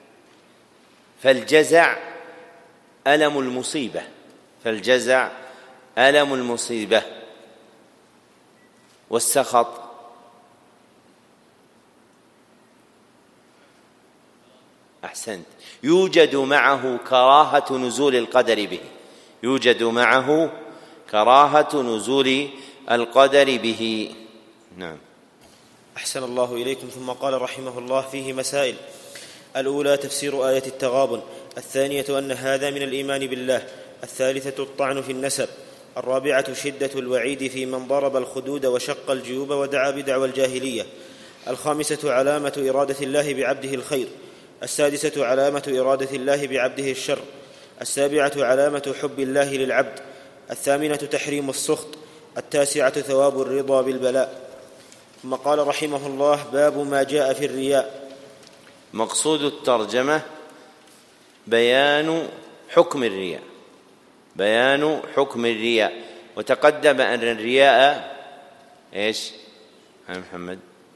فالجزع ألم المصيبة، فالجزع ألم المصيبة، والسخط أحسنت يوجد معه كراهة نزول القدر به، يوجد معه كراهة نزول القدر به. نعم. أحسن الله إليكم. ثم قال رحمه الله: فيه مسائل. الأولى تفسير آية التغابن، الثانية أن هذا من الإيمان بالله، الثالثة الطعن في النسب، الرابعة شدة الوعيد في من ضرب الخدود وشق الجيوب ودعا بدعوى الجاهلية، الخامسة علامة إرادة الله بعبده الخير، السادسة علامة إرادة الله بعبده الشر، السابعة علامة حب الله للعبد، الثامنة تحريم السخط، التاسعة ثواب الرضا بالبلاء. ثم قال رحمه الله: باب ما جاء في الرياء. مقصود الترجمة بيان حكم الرياء، بيان حكم الرياء. وتقدم أن الرياء إيش يا محمد؟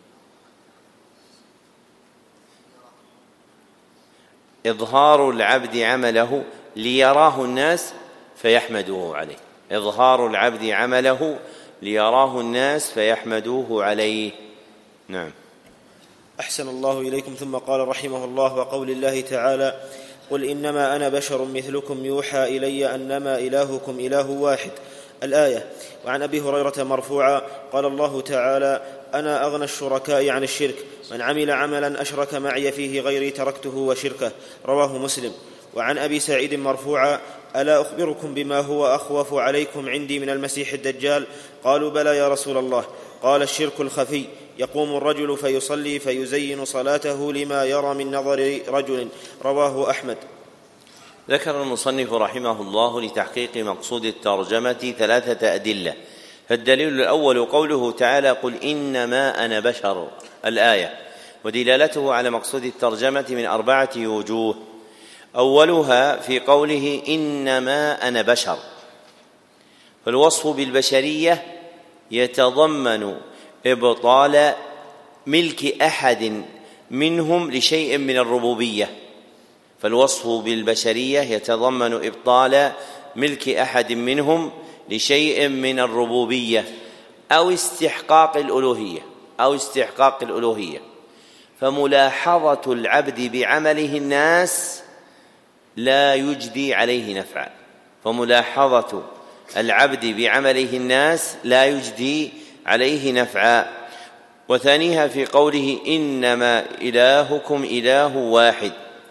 إظهار العبد عمله ليراه الناس فيحمدوه عليه، إظهار العبد عمله ليراه الناس فيحمدوه عليه. نعم. أحسن الله إليكم. ثم قال رحمه الله: وقول الله تعالى: قل إنما أنا بشر مثلكم يوحى إلي أنما إلهكم إله واحد، الآية. وعن أبي هريرة مرفوعا قال الله تعالى: أنا أغنى الشركاء عن الشرك، من عمل عملا أشرك معي فيه غيري تركته وشركه، رواه مسلم. وعن أبي سعيد مرفوعا: ألا أخبركم بما هو أخوف عليكم عندي من المسيح الدجال؟ قالوا: بلى يا رسول الله. قال: الشرك الخفي، يقوم الرجل فيصلي فيزين صلاته لما يرى من نظر رجل، رواه أحمد. ذكر المصنف رحمه الله لتحقيق مقصود الترجمة 3 أدلة. فالدليل الأول قوله تعالى: قل إنما أنا بشر، الآية، ودلالته على مقصود الترجمة من 4 وجوه. أولها في قوله إنما أنا بشر، فالوصف بالبشرية يتضمن إبطال ملك أحد منهم لشيء من الربوبية، فالوصف بالبشرية يتضمن إبطال ملك أحد منهم لشيء من الربوبية أو استحقاق الألوهية، أو استحقاق الألوهية. فملاحظة العبد بعمله الناس لا يجدي عليه نفعا، فملاحظة العبد بعمله الناس لا يجدي عليه نفعا. وثانيها في قوله إنما إلهكم إله واحد،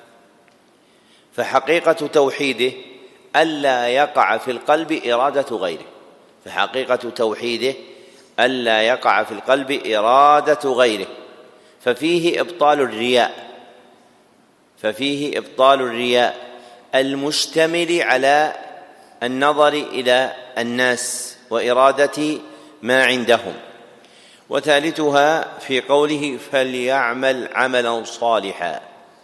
فحقيقة توحيده ألا يقع في القلب إرادة غيره، فحقيقة توحيده ألا يقع في القلب إرادة غيره، ففيه إبطال الرياء المشتمل على النظر إلى الناس وإرادة ما عندهم. وثالثها في قوله فليعمل عملا صالحا،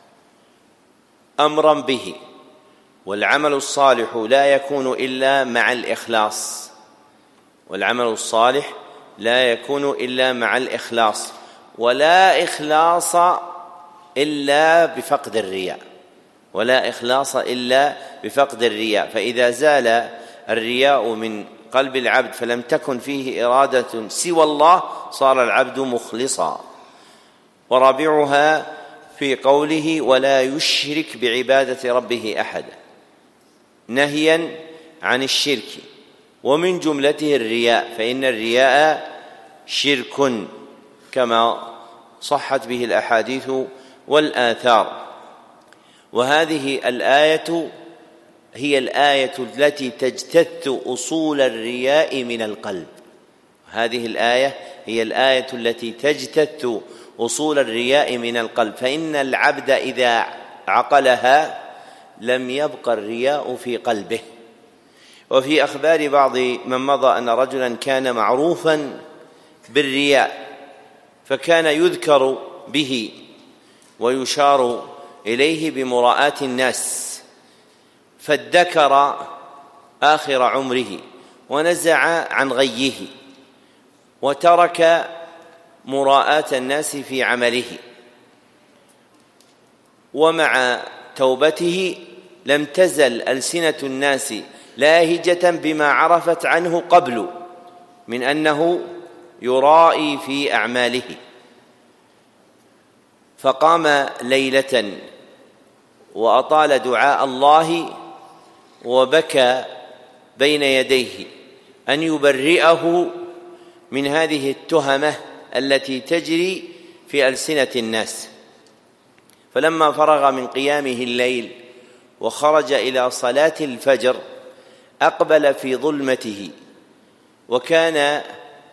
أمرا به، والعمل الصالح لا يكون إلا مع الإخلاص، والعمل الصالح لا يكون إلا مع الإخلاص، ولا إخلاص إلا بفقد الرياء، ولا إخلاص إلا بفقد الرياء. فإذا زال الرياء من قلب العبد فلم تكن فيه إرادة سوى الله صار العبد مخلصا. ورابعها في قوله ولا يشرك بعبادة ربه أحدا، نهيا عن الشرك، ومن جملته الرياء، فإن الرياء شرك كما صحت به الأحاديث والآثار. وهذه الآية هي الآية التي تجتث أصول الرياء من القلب، هذه الآية هي الآية التي تجتث أصول الرياء من القلب، فإن العبد إذا عقلها لم يبق الرياء في قلبه. وفي أخبار بعض من مضى أن رجلا كان معروفا بالرياء فكان يذكر به ويشار إليه بمراءة الناس، فادكر آخر عمره ونزع عن غيه وترك مراءة الناس في عمله، ومع توبته لم تزل ألسنة الناس لاهجة بما عرفت عنه قبل من أنه يرائي في أعماله. فقام ليلة وأطال دعاء الله وبكى بين يديه أن يبرئه من هذه التهمة التي تجري في ألسنة الناس. فلما فرغ من قيامه الليل وخرج إلى صلاة الفجر أقبل في ظلمته، وكان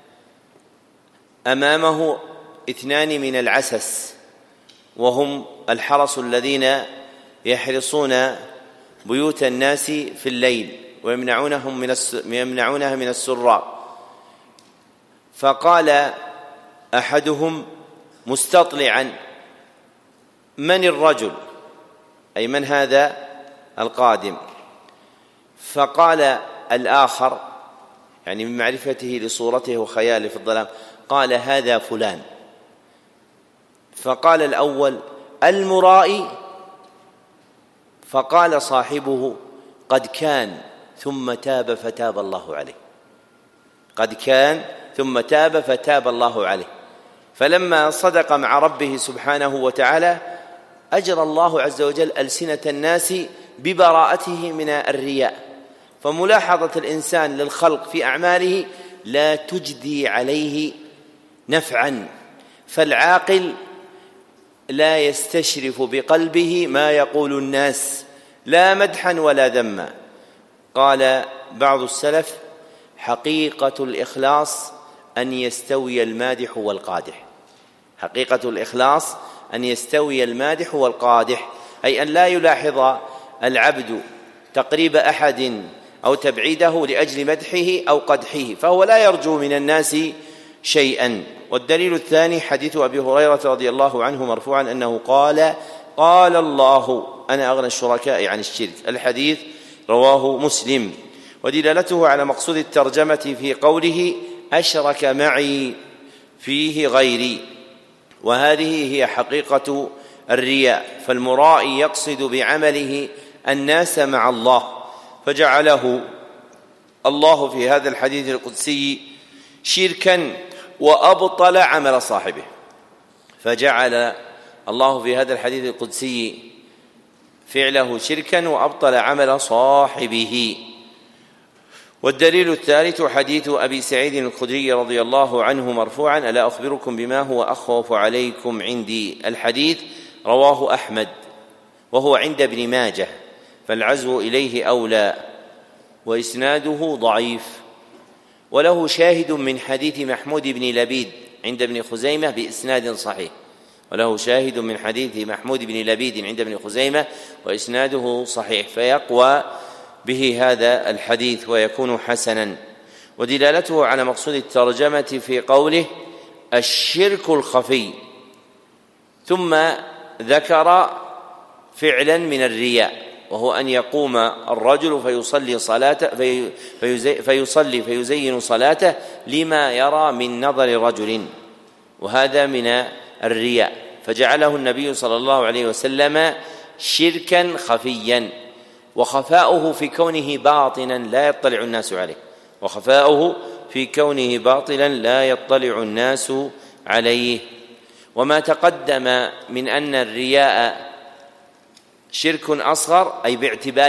أمامه 2 من العسس، وهم الحرس الذين يحرسون بيوت الناس في الليل ويمنعونها من السراق. فقال أحدهم مستطلعا من الرجل، أي من هذا القادم؟ فقال الآخر يعني من معرفته لصورته وخياله في الظلام قال هذا فلان. فقال الأول المرائي؟ فقال صاحبه قد كان ثم تاب فتاب الله عليه، قد كان ثم تاب فتاب الله عليه. فلما صدق مع ربه سبحانه وتعالى أجرى الله عز وجل ألسنة الناس ببراءته من الرياء. فملاحظة الإنسان للخلق في أعماله لا تجدي عليه نفعا، فالعاقل لا يستشرف بقلبه ما يقول الناس لا مدحا ولا ذما. قال بعض السلف حقيقة الإخلاص أن يستوي المادح والقادح، حقيقة الإخلاص أن يستوي المادح والقادح، أي أن لا يلاحظ العبد تقريب أحد أو تبعيده لأجل مدحه أو قدحه، فهو لا يرجو من الناس شيئا. والدليل الثاني حديث أبي هريرة رضي الله عنه مرفوعا أنه قال قال الله أنا أغنى الشركاء عن الشرك، الحديث رواه مسلم. ودلالته على مقصود الترجمة في قوله أشرك معي فيه غيري، وهذه هي حقيقة الرياء. فالمرائي يقصد بعمله الناس مع الله، فجعله الله في هذا الحديث القدسي شركا وأبطل عمل صاحبه، فجعل الله في هذا الحديث القدسي فعله شركا وأبطل عمل صاحبه. والدليل الثالث حديث أبي سعيد الخدري رضي الله عنه مرفوعا: ألا أخبركم بما هو أخوف عليكم عندي. الحديث رواه أحمد وهو عند ابن ماجه، فالعزو إليه أولى، وإسناده ضعيف، وله شاهد من حديث محمود بن لبيد عند ابن خزيمة بإسناد صحيح، وله شاهد من حديث محمود بن لبيد عند ابن خزيمة وإسناده صحيح، فيقوى به هذا الحديث ويكون حسنا. ودلالته على مقصود الترجمة في قوله الشرك الخفي، ثم ذكر فعلا من الرياء، وهو أن يقوم الرجل فيصلي فيزين صلاته لما يرى من نظر رجل، وهذا من الرياء، فجعله النبي صلى الله عليه وسلم شركا خفيا، وخفاؤه في كونه باطنا لا يطلع الناس عليه، وخفاؤه في كونه باطلا لا يطلع الناس عليه. وما تقدم من أن الرياء شرك أصغر أي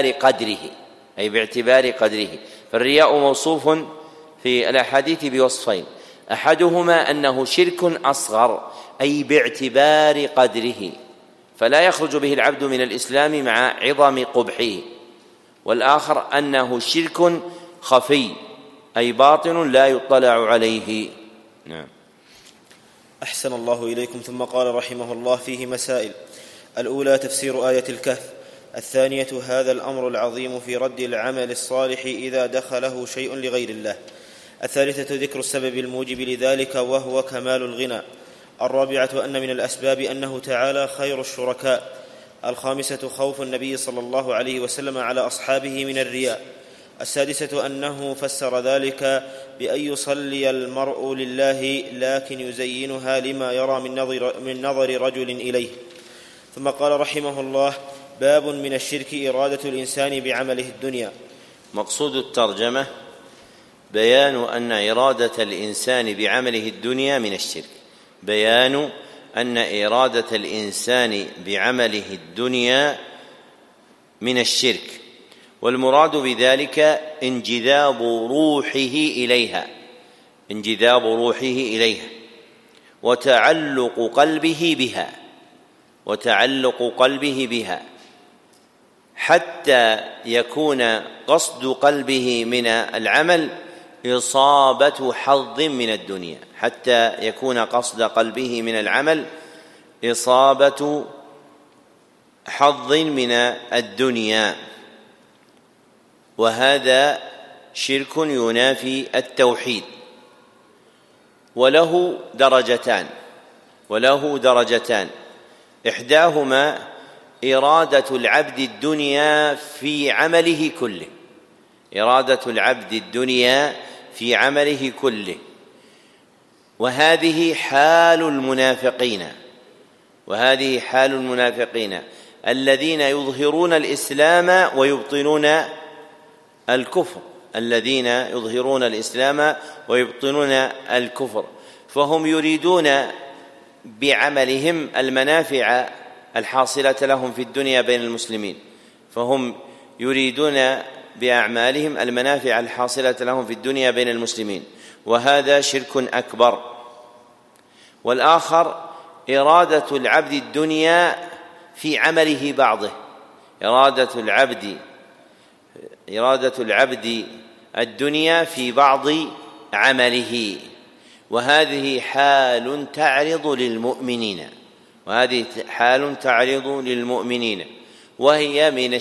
باعتبار قدره، فالرياء موصوف في الأحاديث بوصفين: أحدهما أنه شرك أصغر أي باعتبار قدره، فلا يخرج به العبد من الإسلام مع عظم قبحه، والآخر أنه شرك خفي أي باطن لا يطلع عليه. نعم. أحسن الله إليكم. ثم قال رحمه الله: فيه مسائل: الأولى تفسير آية الكهف، الثانية هذا الأمر العظيم في رد العمل الصالح إذا دخله شيء لغير الله، الثالثة ذكر السبب الموجب لذلك وهو كمال الغنى، الرابعة أن من الأسباب أنه تعالى خير الشركاء، الخامسة خوف النبي صلى الله عليه وسلم على أصحابه من الرياء، السادسة أنه فسر ذلك بأن يصلي المرء لله لكن يزينها لما يرى من نظر رجل إليه. ثم قال رحمه الله: باب من الشرك إرادة الإنسان بعمله الدنيا. مقصود الترجمة بيان أن إرادة الإنسان بعمله الدنيا من الشرك، بيان أن إرادة الإنسان بعمله الدنيا من الشرك، والمراد بذلك انجذاب روحه إليها وتعلق قلبه بها حتى يكون قصد قلبه من العمل إصابة حظ من الدنيا، حتى يكون قصد قلبه من العمل إصابة حظ من الدنيا، وهذا شرك ينافي التوحيد، وله درجتان، إحداهما إرادة العبد الدنيا في عمله كله، وهذه حال المنافقين الذين يظهرون الإسلام ويبطنون الكفر، فهم يريدون بعملهم المنافع الحاصلة لهم في الدنيا بين المسلمين، فهم يريدون بأعمالهم المنافع الحاصلة لهم في الدنيا بين المسلمين، وهذا شرك أكبر. والآخر إرادة العبد الدنيا في عمله بعضه، إرادة العبد الدنيا في بعض عمله، وهذه حال تعرض للمؤمنين، وهي من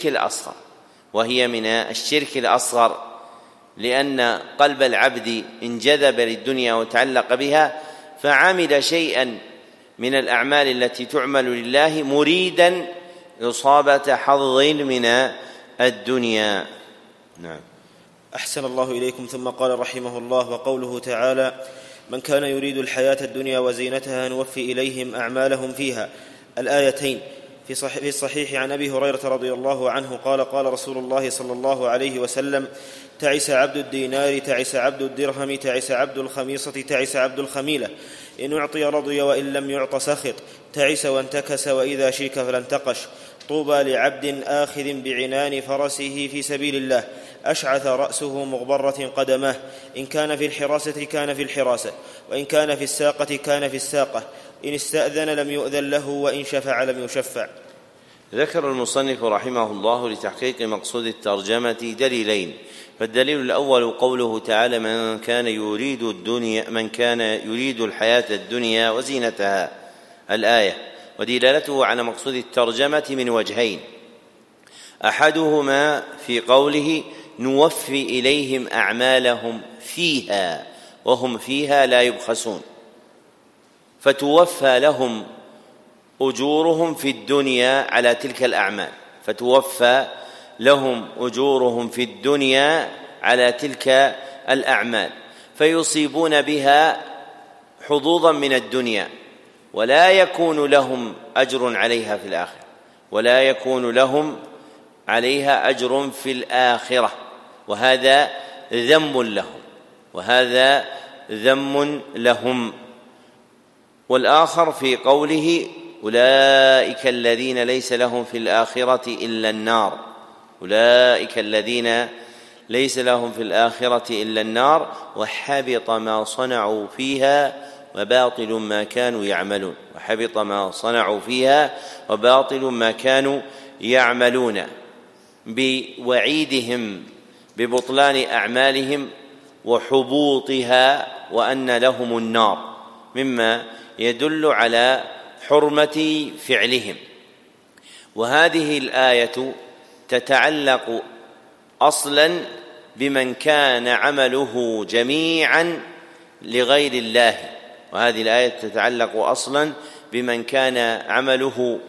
الشرك الأصغر، لأن قلب العبد انجذب للدنيا وتعلق بها، فعمل شيئا من الأعمال التي تعمل لله مريدا إصابة حظ من الدنيا. نعم. أحسن الله إليكم. ثم قال رحمه الله: وقوله تعالى: من كان يريد الحياة الدنيا وزينتها نوفي إليهم أعمالهم فيها، الآيتين. في الصحيح عن أبي هريرة رضي الله عنه قال: قال رسول الله صلى الله عليه وسلم: تعس عبد الدينار، تعس عبد الدرهم، تعس عبد الخميصة، تعس عبد الخميلة، إن أعطي رضي وإن لم يعط سخط، تعس وانتكس وإذا شيك فلانتقش. طوبى لعبد آخذ بعنان فرسه في سبيل الله أشعث رأسه مغبرة قدماه، إن كان في الحراسة كان في الحراسة، وإن كان في الساقة كان في الساقة، إن استأذن لم يؤذن له، وإن شفع لم يشفع. ذكر المصنف رحمه الله لتحقيق مقصود الترجمة دليلين. فالدليل الأول قوله تعالى: من كان يريد الحياة الدنيا وزينتها، الآية، ودلالته على مقصود الترجمة من وجهين: أحدهما في قوله: نوفي إليهم أعمالهم فيها وهم فيها لا يبخسون، فتوفى لهم أجورهم في الدنيا على تلك الأعمال، فتوفى لهم أجورهم في الدنيا على تلك الأعمال، فيصيبون بها حظوظا من الدنيا، ولا يكون لهم أجر عليها في الآخرة، ولا يكون لهم عليها أجر في الآخرة، وهذا ذم لهم، وهذا ذم لهم. والآخر في قوله: أولئك الذين ليس لهم في الآخرة إلا النار، أولئك الذين ليس لهم في الآخرة إلا النار، وحبط ما صنعوا فيها وباطل ما كانوا يعملون، وحبط ما صنعوا فيها وباطل ما كانوا يعملون، بوعيدهم ببطلان أعمالهم وحبوطها وأن لهم النار، مما يدل على حرمة فعلهم. وهذه الآية تتعلق أصلا بمن كان عمله جميعا لغير الله، وهذه الآية تتعلق أصلا بمن كان عمله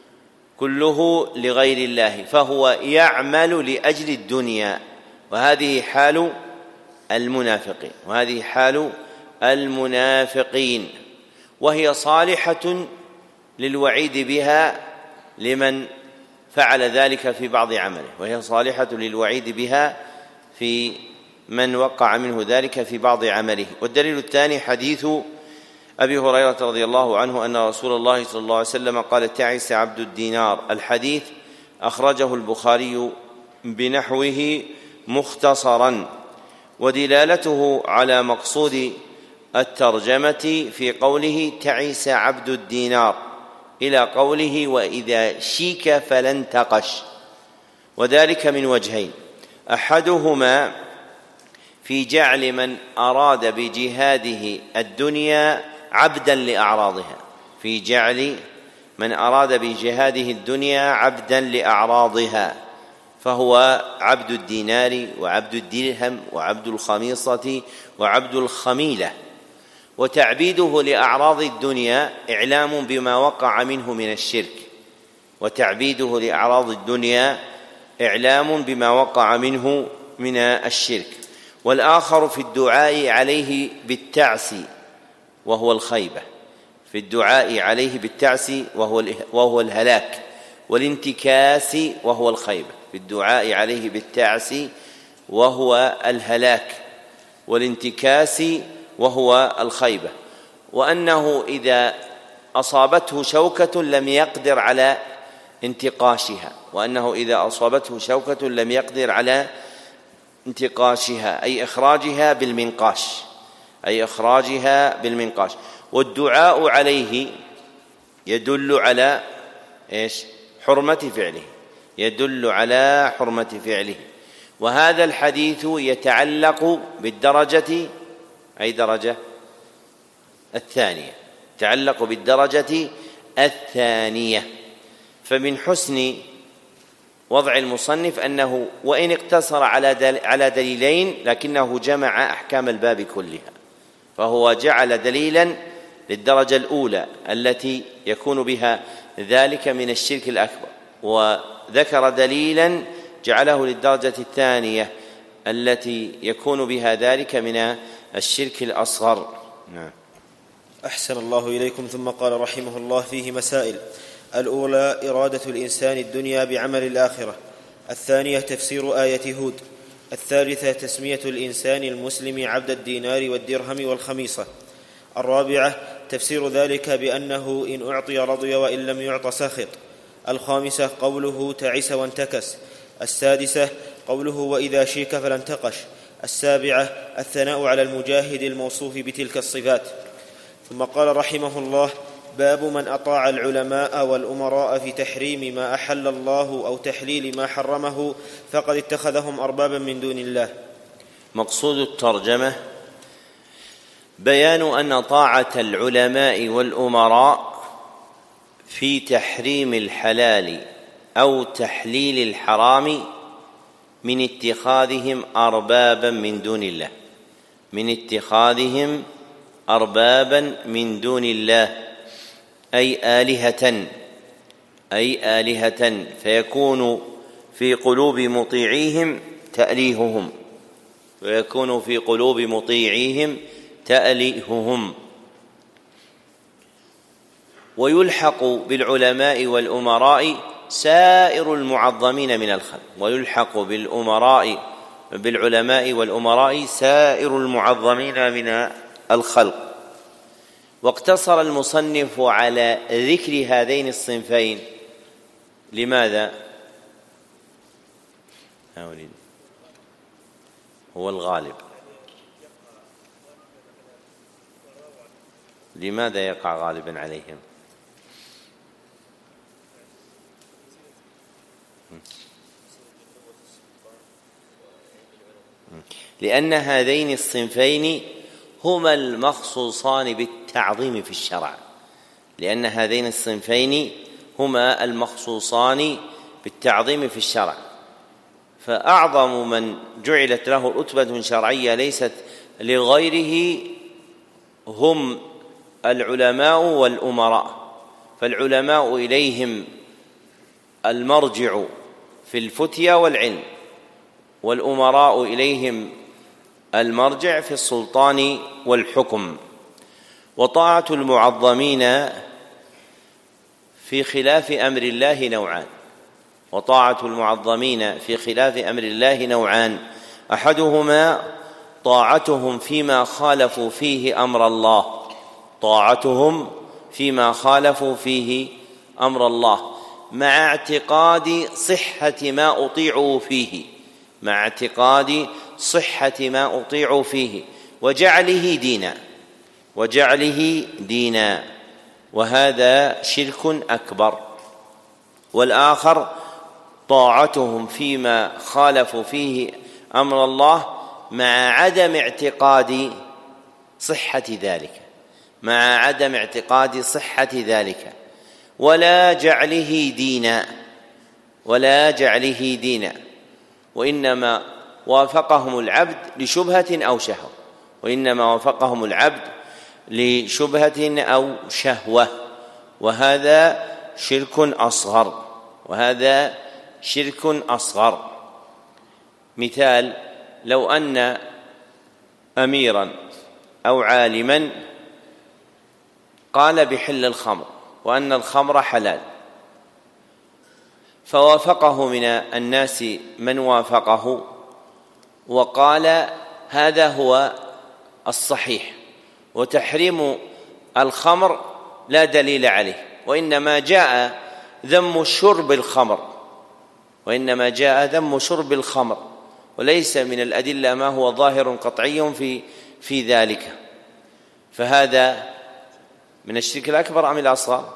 كله لغير الله، فهو يعمل لأجل الدنيا، وهذه حال المنافقين، وهذه حال المنافقين، وهي صالحة للوعيد بها لمن فعل ذلك في بعض عمله، وهي صالحة للوعيد بها في من وقع منه ذلك في بعض عمله. والدليل الثاني حديث أبي هريرة رضي الله عنه أن رسول الله صلى الله عليه وسلم قال: تعس عبد الدينار. الحديث أخرجه البخاري بنحوه مختصرا. ودلالته على مقصود الترجمة في قوله: تعس عبد الدينار، إلى قوله: وإذا شيك فلن تقش، وذلك من وجهين: أحدهما في جعل من أراد بجهاده الدنيا عبدا لأعراضها، في جعل من أراد بجهاده الدنيا عبدا لأعراضها، فهو عبد الدينار وعبد الدرهم وعبد الخميصة وعبد الخميلة. وتعبيده لأعراض الدنيا إعلام بما وقع منه من الشرك، وتعبيده لأعراض الدنيا إعلام بما وقع منه من الشرك. والآخر في الدعاء عليه بالتعس وهو الخيبة، في الدعاء عليه بالتعس وهو الهلاك، والانتكاس وهو الخيبة، في الدعاء عليه بالتعس وهو الهلاك، والانتكاس وهو الخيبة. وأنه إذا أصابته شوكة لم يقدر على انتقاشها، وأنه إذا أصابته شوكة لم يقدر على انتقاشها، أي إخراجها بالمنقاش، أي إخراجها بالمنقاش. والدعاء عليه يدل على حرمة فعله، يدل على حرمة فعله. وهذا الحديث يتعلق بالدرجة، أي درجة الثانية، يتعلق بالدرجة الثانية. فمن حسن وضع المصنف أنه وإن اقتصر على دليلين لكنه جمع أحكام الباب كلها، فهو جعل دليلا للدرجة الأولى التي يكون بها ذلك من الشرك الأكبر، وذكر دليلا جعله للدرجة الثانية التي يكون بها ذلك من الشرك الأصغر. نعم. أحسن الله إليكم. ثم قال رحمه الله: فيه مسائل: الأولى إرادة الإنسان الدنيا بعمل الآخرة، الثانية تفسير آية هود، الثالثة تسمية الإنسان المسلم عبد الدينار والدرهم والخميصة، الرابعة تفسير ذلك بأنه إن أعطي رضي وإن لم يعط سخط، الخامسة قوله تعس وانتكس. السادسة قوله وإذا شيك فلا انتقش. السابعة الثناء على المجاهد الموصوف بتلك الصفات. ثم قال رحمه الله: باب من أطاع العلماء والأمراء في تحريم ما أحل الله أو تحليل ما حرمه فقد اتخذهم أربابا من دون الله. مقصود الترجمة بيان أن طاعة العلماء والأمراء في تحريم الحلال أو تحليل الحرام من اتخاذهم أربابا من دون الله، من اتخاذهم أربابا من دون الله، أي آلهة، فيكون في قلوب مطيعيهم تأليههم، ويكون في قلوب مطيعيهم تأليههم. ويلحق بالعلماء والأمراء سائر المعظمين من الخلق، ويلحق بالعلماء والأمراء سائر المعظمين من الخلق. واقتصر المصنف على ذكر هذين الصنفين. لماذا؟ هو الغالب. لماذا يقع غالبا عليهم؟ لأن هذين الصنفين هما المخصوصان بالتعظيم في الشرع، لأن هذين الصنفين هما المخصوصان بالتعظيم في الشرع. فأعظم من جعلت له رتبة شرعية ليست لغيره هم العلماء والأمراء، فالعلماء إليهم المرجع في الفتيا والعلم، والأمراء إليهم المرجع في السلطان والحكم. وطاعة المعظمين في خلاف أمر الله نوعان، وطاعة المعظمين في خلاف أمر الله نوعان: أحدهما طاعتهم فيما خالفوا فيه أمر الله، طاعتهم فيما خالفوا فيه أمر الله مع اعتقاد صحة ما أطيعوا فيه، مع اعتقاد صحة ما أطيعوا فيه وجعله دينا، وهذا شرك أكبر. والآخر طاعتهم فيما خالفوا فيه أمر الله مع عدم اعتقاد صحة ذلك، مع عدم اعتقاد صحة ذلك ولا جعله دينا، وإنما وافقهم العبد لشبهة أو شهوة، وإنما وافقهم العبد لشبهة أو شهوة، وهذا شرك أصغر. مثال: لو أن أميرا أو عالما قال بحل الخمر وأن الخمر حلال، فوافقه من الناس من وافقه وقال هذا هو الصحيح، وتحريم الخمر لا دليل عليه، وإنما جاء ذم شرب الخمر، وليس من الأدلة ما هو ظاهر قطعي في ذلك، فهذا من الشرك الأكبر أم الأصغر؟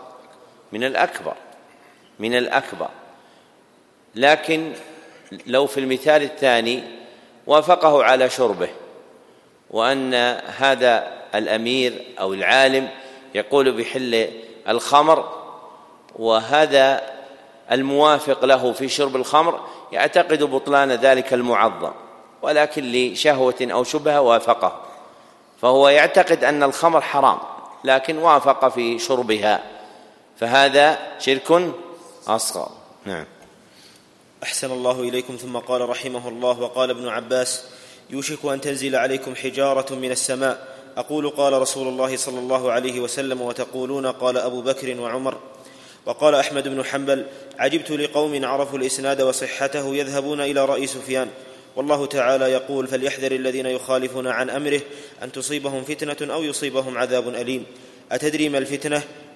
من الأكبر. لكن لو في المثال الثاني وافقه على شربه، وأن هذا الأمير أو العالم يقول بحل الخمر، وهذا الموافق له في شرب الخمر يعتقد بطلان ذلك المعظم، ولكن لشهوة أو شبهة وافقه، فهو يعتقد أن الخمر حرام لكن وافق في شربها، فهذا شرك أصغر. نعم. أحسن الله إليكم. ثم قال رحمه الله: وقال ابن عباس: يوشك أن تنزل عليكم حجارة من السماء، أقول قال رسول الله صلى الله عليه وسلم، وتقولون قال أبو بكر وعمر. وقال أحمد بن حنبل: عجبت لقوم عرفوا الإسناد وصحته يذهبون إلى رأي سفيان، والله تعالى يقول: فليحذر الذين يخالفون عن أمره أن تصيبهم فتنة أو يصيبهم عذاب أليم. أتدري ما الفتنة؟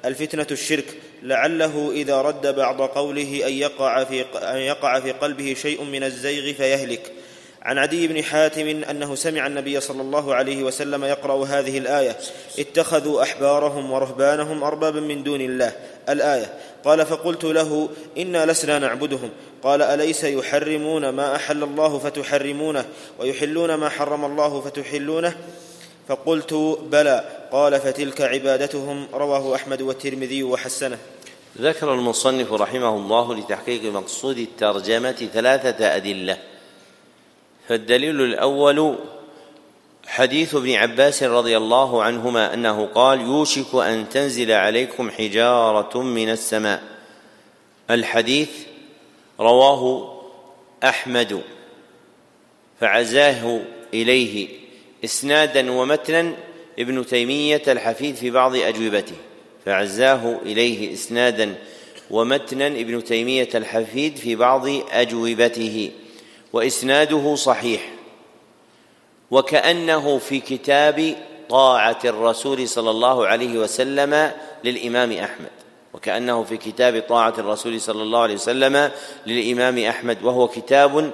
الفتنة الشرك، لعله إذا رد بعض قوله أن يقع في قلبه شيء من الزيغ فيهلك. عن عدي بن حاتم أنه سمع النبي صلى الله عليه وسلم يقرأ هذه الآية: اتخذوا أحبارهم ورهبانهم أربابا من دون الله، الآية. قال: فقلت له: إنا لسنا نعبدهم. قال: أليس يحرمون ما أحل الله فتحرمونه ويحلون ما حرم الله فتحلونه؟ فقلت: بلى. قال: فتلك عبادتهم. رواه أحمد والترمذي وحسنه. ذكر المصنف رحمه الله لتحقيق مقصود الترجمة 3 أدلة. فالدليل الأول حديث ابن عباس رضي الله عنهما أنه قال: يوشك أن تنزل عليكم حجارة من السماء. الحديث رواه أحمد فعزاه إليه إسنادا ومتنا ابن تيمية الحفيد في بعض أجوبته، فعزاه إليه إسنادا ومتنا ابن تيمية الحفيد في بعض أجوبته، وإسناده صحيح، وكأنه في كتاب طاعة الرسول صلى الله عليه وسلم للإمام أحمد، وكأنه في كتاب طاعة الرسول صلى الله عليه وسلم للإمام أحمد، وهو كتاب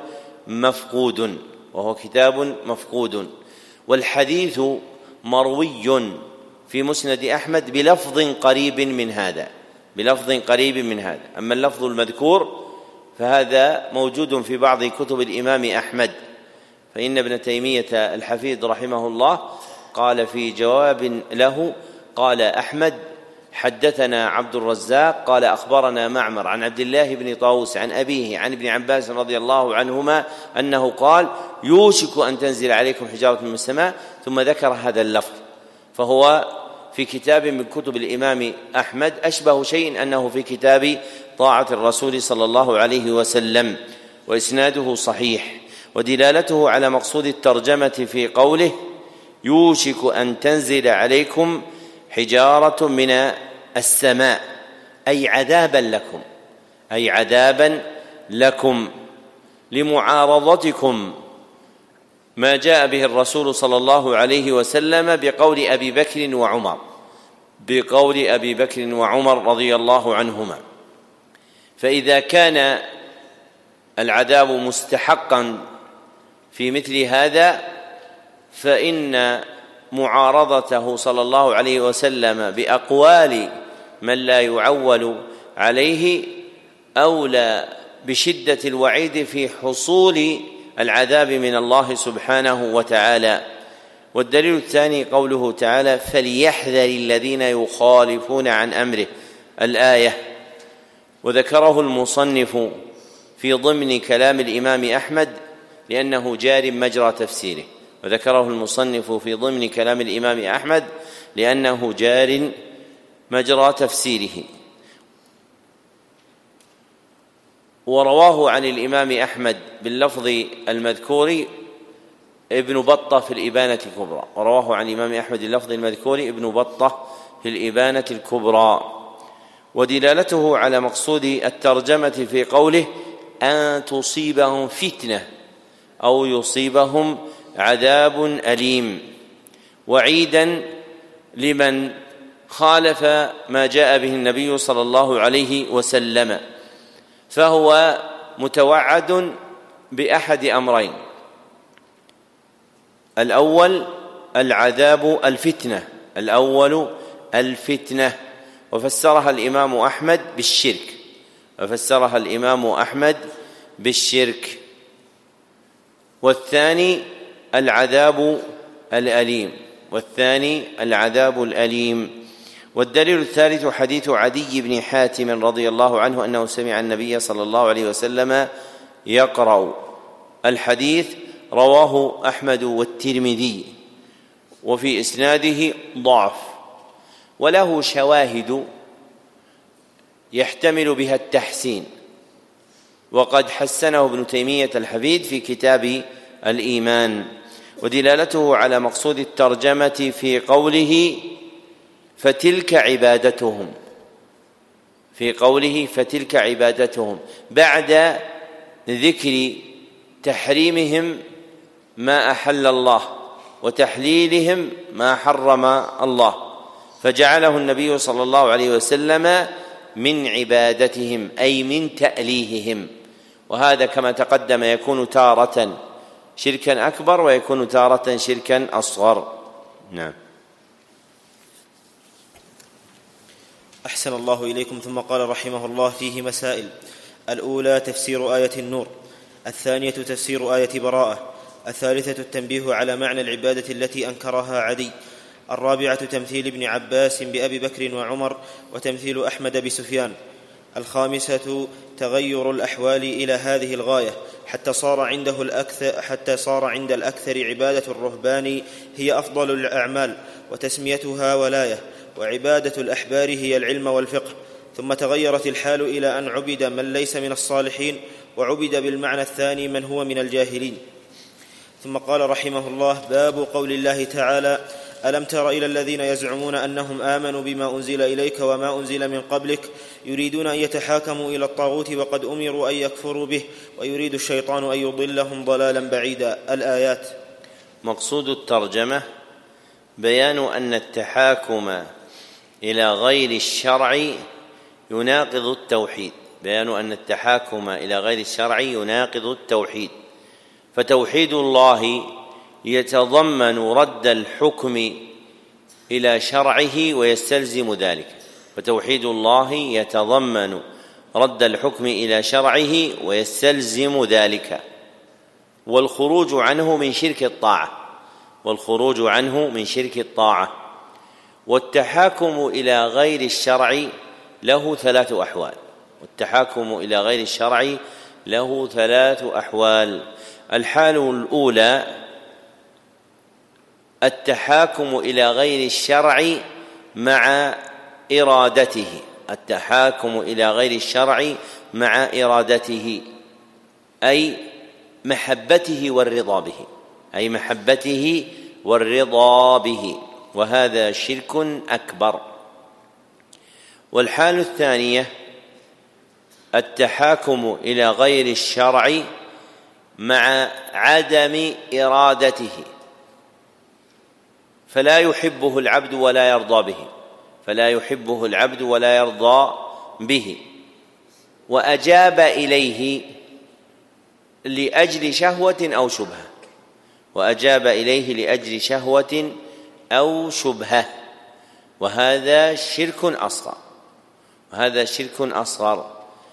مفقود. والحديث مروي في مسند أحمد بلفظ قريب من هذا. أما اللفظ المذكور فهذا موجود في بعض كتب الإمام أحمد، فإن ابن تيمية الحفيد رحمه الله قال في جواب له: قال أحمد حدثنا عبد الرزاق قال أخبرنا معمر عن عبد الله بن طاووس عن أبيه عن ابن عباس رضي الله عنهما أنه قال: يوشك أن تنزل عليكم حجارة من السماء، ثم ذكر هذا اللفظ. فهو في كتاب من كتب الإمام أحمد أشبه شيء أنه في كتاب طاعة الرسول صلى الله عليه وسلم، وإسناده صحيح. ودلالته على مقصود الترجمة في قوله: يوشك أن تنزل عليكم حجارة من السماء، أي عذابا لكم لمعارضتكم ما جاء به الرسول صلى الله عليه وسلم بقول أبي بكر وعمر رضي الله عنهما. فإذا كان العذاب مستحقا في مثل هذا، فإن معارضته صلى الله عليه وسلم بأقوال من لا يعول عليه أولى بشدة الوعيد في حصول العذاب من الله سبحانه وتعالى. والدليل الثاني قوله تعالى: فليحذر الذين يخالفون عن أمره، الآية. وذكره المصنف في ضمن كلام الإمام أحمد لأنه جار مجرى تفسيره. ورواه عن الإمام أحمد باللفظ المذكور ابن بطة في الإبانة الكبرى. ودلالته على مقصود الترجمة في قوله: أن تصيبهم فتنة أو يصيبهم عذاب أليم، وعيدا لمن خالف ما جاء به النبي صلى الله عليه وسلم، فهو متوعد بأحد أمرين: الأول الفتنة، وفسرها الإمام أحمد بالشرك، والثاني العذاب الأليم. والدليل الثالث حديث عدي بن حاتم رضي الله عنه أنه سمع النبي صلى الله عليه وسلم يقرأ. الحديث رواه أحمد والترمذي، وفي إسناده ضعف، وله شواهد يحتمل بها التحسين، وقد حسنه ابن تيمية الحفيد في كتاب الإيمان. ودلالته على مقصود الترجمة في قوله: فتلك عبادتهم، بعد ذكر تحريمهم ما أحل الله وتحليلهم ما حرم الله، فجعله النبي صلى الله عليه وسلم من عبادتهم أي من تأليههم، وهذا كما تقدم يكون تارة شركا أكبر ويكون تارة شركا أصغر. نعم. أحسن الله إليكم. ثم قال رحمه الله: فيه مسائل: الأولى تفسير آية النور، الثانية تفسير آية براءة، الثالثة التنبيه على معنى العبادة التي أنكرها عدي، الرابعة تمثيل ابن عباس بأبي بكر وعمر وتمثيل أحمد بسفيان، الخامسة تغير الأحوال إلى هذه الغاية حتى صار عند الأكثر عبادة الرهبان هي أفضل الأعمال وتسميتها ولاية، وعبادة الأحبار هي العلم والفقه. ثم تغيرت الحال إلى أن عبد من ليس من الصالحين، وعبد بالمعنى الثاني من هو من الجاهلين. ثم قال رحمه الله: باب قول الله تعالى: ألم تر إلى الذين يزعمون أنهم آمنوا بما أنزل إليك وما أنزل من قبلك يريدون أن يتحاكموا إلى الطاغوت وقد أمروا أن يكفروا به ويريد الشيطان أن يضلهم ضلالا بعيدا. الآيات. مقصود الترجمة بيان أن التحاكم إلى غير الشرع يناقض التوحيد، بيان أن التحاكم إلى غير الشرع يناقض التوحيد، فتوحيد الله يتضمن رد الحكم إلى شرعه ويستلزم ذلك، فتوحيد الله يتضمن رد الحكم إلى شرعه ويستلزم ذلك، والخروج عنه من شرك الطاعة، والخروج عنه من شرك الطاعة. والتحاكم إلى غير الشرع له ثلاث أحوال، والتحاكم إلى غير الشرع له ثلاث أحوال. الحال الأولى التحاكم إلى غير الشرع مع إرادته، التحاكم إلى غير الشرع مع إرادته أي محبته والرضا به، أي محبته والرضا به، وهذا شرك أكبر. والحال الثانية التحاكم إلى غير الشرع مع عدم إرادته، فلا يحبه العبد ولا يرضى به، فلا يحبه العبد ولا يرضى به، وأجاب إليه لأجل شهوة أو شبهة، وأجاب إليه لأجل شهوة أو شبهة، وهذا شرك أصغر، وهذا شرك أصغر.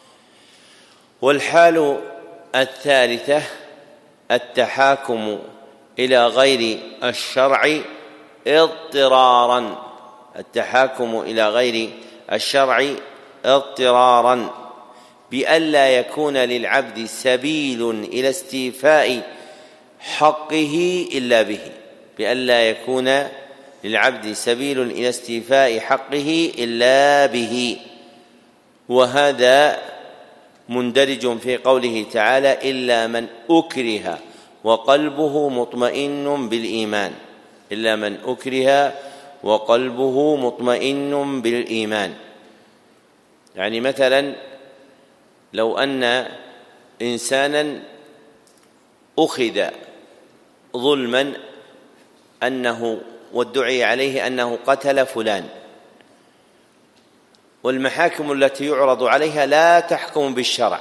والحال الثالثة التحاكم إلى غير الشرع اضطرارا، التحاكم إلى غير الشرع اضطرارا بألا يكون للعبد سبيل إلى استيفاء حقه إلا به، بألا يكون للعبد سبيل إلى استيفاء حقه إلا به، وهذا مندرج في قوله تعالى: إلا من أكره وقلبه مطمئن بالإيمان، إلا من أكره وقلبه مطمئن بالإيمان. يعني مثلا لو أن إنسانا أخذ ظلما أنه وادعي عليه أنه قتل فلان، والمحاكم التي يعرض عليها لا تحكم بالشرع،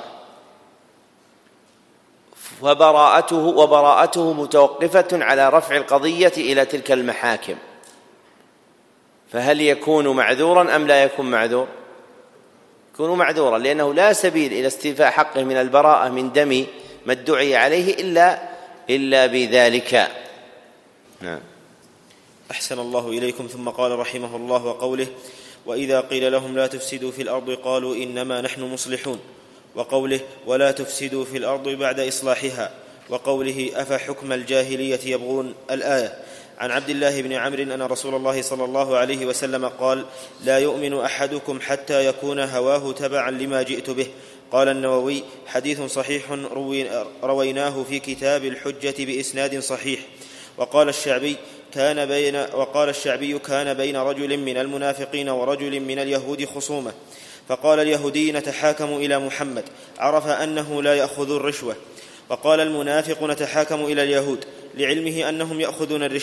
وبراءته متوقفة على رفع القضية إلى تلك المحاكم، فهل يكون معذورا أم لا يكون معذور؟ يكون معذورا، لأنه لا سبيل إلى استيفاء حقه من البراءة من دم ما ادعي عليه إلا بذلك. نعم. أحسن الله إليكم. ثم قال رحمه الله: وقوله: وإذا قيل لهم لا تفسدوا في الأرض قالوا إنما نحن مصلحون، وقوله: ولا تفسدوا في الأرض بعد إصلاحها، وقوله: أفحكم الجاهلية يبغون. الآية. عن عبد الله بن عمرو أن رسول الله صلى الله عليه وسلم قال: لا يؤمن أحدكم حتى يكون هواه تبعا لما جئت به. قال النووي: حديث صحيح رويناه في كتاب الحجة بإسناد صحيح. وقال الشعبي: كان بين رجل من المنافقين ورجل من اليهود خصومة، فقال اليهودي: نتحاكم إلى محمد، عرف أنه لا يأخذ الرشوة، وقال المنافق: نتحاكم إلى اليهود، لعلمه أنهم يأخذون الرشوة،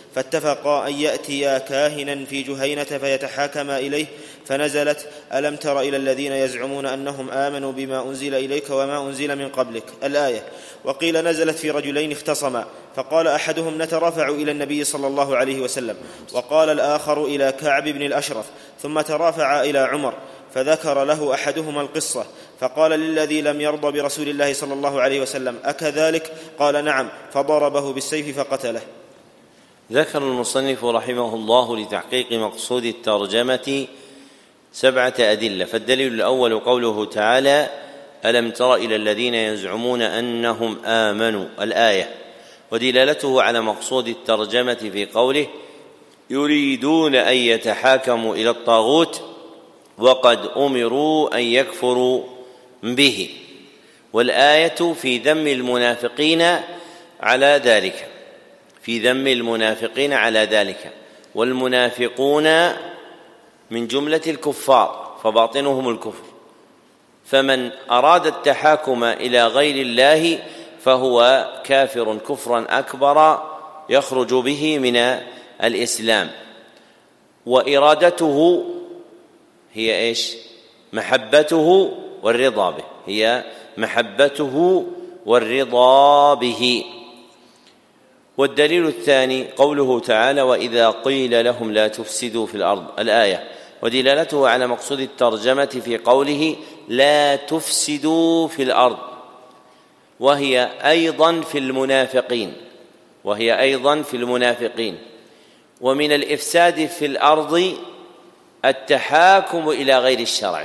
فاتفقا أن يأتيا كاهنا في جهينة فيتحاكما إليه، فنزلت: ألم تر إلى الذين يزعمون أنهم آمنوا بما أنزل إليك وما أنزل من قبلك، الآية. وقيل نزلت في رجلين اختصما، فقال أحدهم: نترافع إلى النبي صلى الله عليه وسلم، وقال الآخر إلى كعب بن الأشرف، ثم ترافع إلى عمر، فذكر له أحدهما القصة، فقال للذي لم يرضى برسول الله صلى الله عليه وسلم: أكذلك؟ قال: نعم، فضربه بالسيف فقتله. ذكر المصنف رحمه الله لتحقيق مقصود الترجمة 7 أدلة. فالدليل الأول قوله تعالى: ألم تر إلى الذين يزعمون أنهم آمنوا، الآية. ودلالته على مقصود الترجمة في قوله: يريدون أن يتحاكموا إلى الطاغوت وقد أمروا أن يكفروا به. والآية في ذم المنافقين على ذلك، في ذم المنافقين على ذلك. والمنافقون من جملة الكفار فباطنهم الكفر، فمن أراد التحاكم إلى غير الله فهو كافر كفرا أكبر يخرج به من الإسلام. وإرادته هي إيش؟ محبته والرضا به، هي محبته والرضا به. والدليل الثاني قوله تعالى: وإذا قيل لهم لا تفسدوا في الأرض، الآية. ودلالته على مقصود الترجمة في قوله: لا تفسدوا في الأرض، وهي أيضا في المنافقين، وهي أيضا في المنافقين. ومن الإفساد في الأرض التحاكم إلى غير الشرع،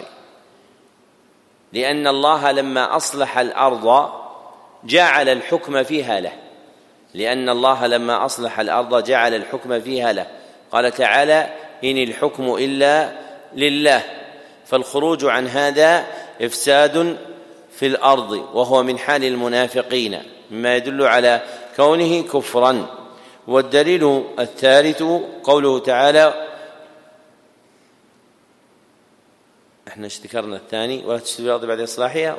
لأن الله لما أصلح الأرض جعل الحكم فيها له، لأن الله لما أصلح الأرض جعل الحكم فيها له. قال تعالى: إن الحكم إلا لله. فالخروج عن هذا إفساد في الأرض، وهو من حال المنافقين، مما يدل على كونه كفرا. والدليل الثالث قوله تعالى: احنا ذكرنا الثاني: ولا تفسدوا الأرض بعد إصلاحها،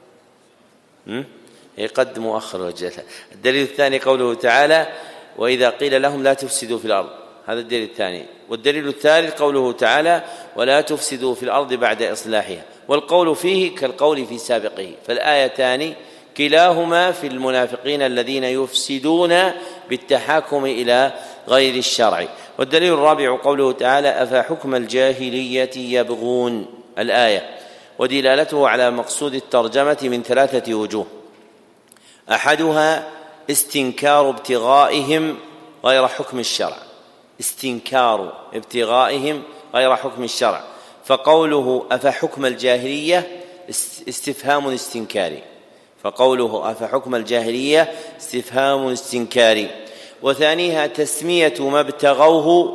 يقدم مؤخر وجهها. الدليل الثاني قوله تعالى: وإذا قيل لهم لا تفسدوا في الأرض، هذا الدليل الثاني. والدليل الثالث قوله تعالى: ولا تفسدوا في الأرض بعد إصلاحها. والقول فيه كالقول في سابقه، فالآيتان كلاهما في المنافقين الذين يفسدون بالتحاكم إلى غير الشرع. والدليل الرابع قوله تعالى: أفحكم الجاهلية يبغون، الآية. ودلالته على مقصود الترجمة من 3 وجوه: أحدها استنكار ابتغائهم غير حكم الشرع، استنكار ابتغائهم غير حكم الشرع. فقوله أفحكم الجاهلية استفهام استنكاري، فقوله أفحكم الجاهلية استفهام استنكاري. وثانيها تسمية ما ابتغوه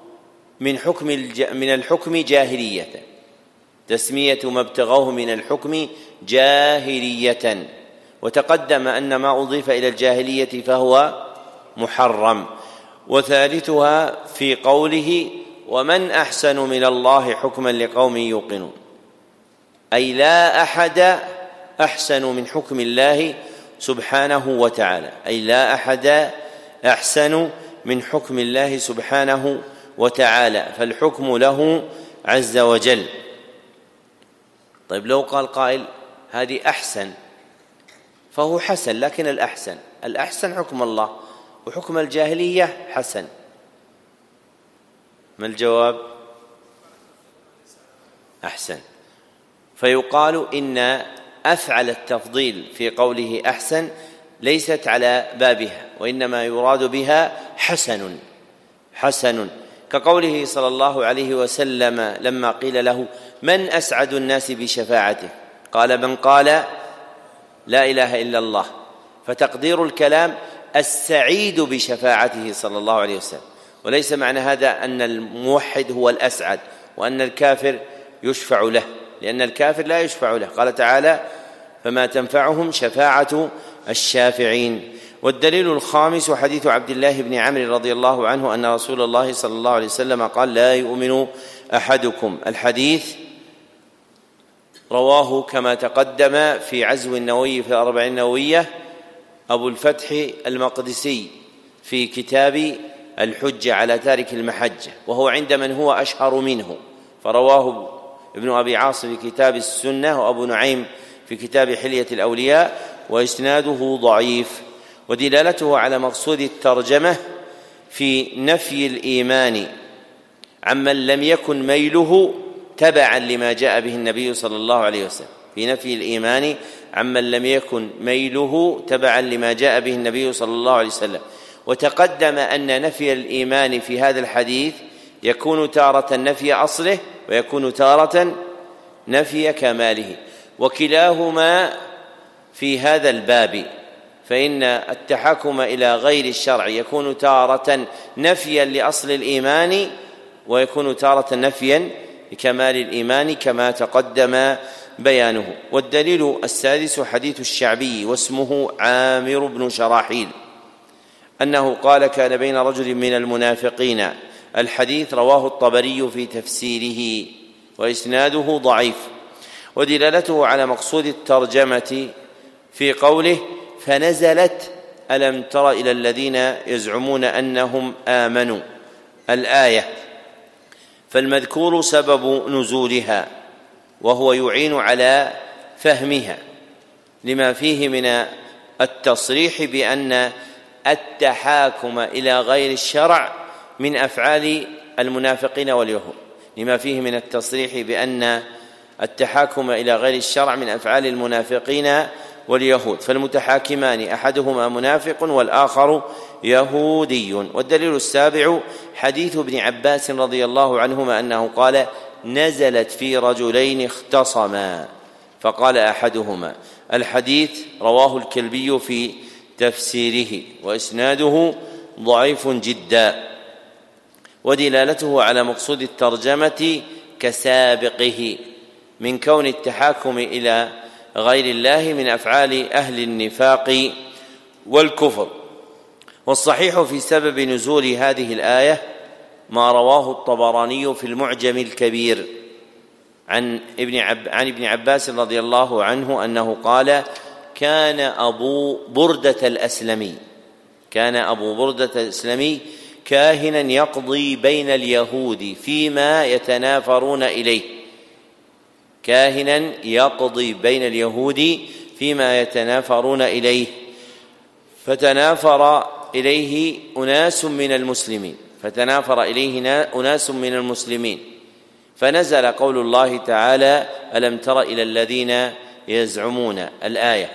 من الحكم جاهلية، تسمية ما ابتغوه من الحكم جاهلية. وتقدم أن ما أضيف إلى الجاهلية فهو محرم. وثالثها في قوله: ومن أحسن من الله حكما لقوم يوقنون، أي لا أحد أحسن من حكم الله سبحانه وتعالى، أي لا أحد أحسن من حكم الله سبحانه وتعالى، فالحكم له عز وجل. طيب لو قال قائل: هذه أحسن، فهو حسن، لكن الأحسن حكم الله، وحكم الجاهلية حسن، ما الجواب؟ أحسن. فيقال إن أفعل التفضيل في قوله أحسن ليست على بابها، وإنما يراد بها حسن، كقوله صلى الله عليه وسلم لما قيل له: من أسعد الناس بشفاعته؟ قال: من قال لا إله إلا الله. فتقدير الكلام السعيد بشفاعته صلى الله عليه وسلم، وليس معنى هذا أن الموحد هو الأسعد وأن الكافر يشفع له، لأن الكافر لا يشفع له. قال تعالى: فما تنفعهم شفاعة الشافعين. والدليل الخامس حديث عبد الله بن عمرو رضي الله عنه أن رسول الله صلى الله عليه وسلم قال: لا يؤمن أحدكم. الحديث رواه كما تقدم في عزو النووي في 40 النووية أبو الفتح المقدسي في كتاب الحجة على تارك المحجة، وهو عند من هو أشهر منه، فرواه ابن أبي عاصم في كتاب السنة وأبو نعيم في كتاب حلية الأولياء، وإسناده ضعيف. ودلالته على مقصود الترجمة في نفي الإيمان عمن لم يكن ميله تبعا لما جاء به النبي صلى الله عليه وسلم، في نفي الإيمان عمن لم يكن ميله تبعا لما جاء به النبي صلى الله عليه وسلم. وتقدم أن نفي الإيمان في هذا الحديث يكون تارة نفي أصله ويكون تارة نفي كماله، وكلاهما في هذا الباب، فإن التحاكم إلى غير الشرع يكون تارة نفيا لأصل الإيمان ويكون تارة نفيا لكمال الإيمان كما تقدم بيانه. والدليل السادس حديث الشعبي واسمه عامر بن شراحيل أنه قال: كان بين رجل من المنافقين. الحديث رواه الطبري في تفسيره وإسناده ضعيف. ودلالته على مقصود الترجمة في قوله: فنزلت ألم تر إلى الذين يزعمون أنهم آمنوا، الآية. فالمذكور سبب نزولها، وهو يعين على فهمها لما فيه من التصريح بأن التحاكم إلى غير الشرع من أفعال المنافقين واليهود، لما فيه من التصريح بأن التحاكم إلى غير الشرع من أفعال المنافقين واليهود، فالمتحاكمان أحدهما منافق والآخر يهودي. والدليل السابع حديث ابن عباس رضي الله عنهما أنه قال: نزلت في رجلين اختصما فقال أحدهما. الحديث رواه الكلبي في تفسيره وإسناده ضعيف جدا. ودلالته على مقصود الترجمة كسابقه من كون التحاكم إلى غير الله من أفعال أهل النفاق والكفر. والصحيح في سبب نزول هذه الآية ما رواه الطبراني في المعجم الكبير عن ابن عباس رضي الله عنه أنه قال: كان أبو بردة الأسلمي كاهنا يقضي بين اليهود فيما يتنافرون إليه، كاهنا يقضي بين اليهود فيما يتنافرون إليه، فتنافر إليه أناس من المسلمين، فنزل قول الله تعالى: ألم تر إلى الذين يزعمون، الآية.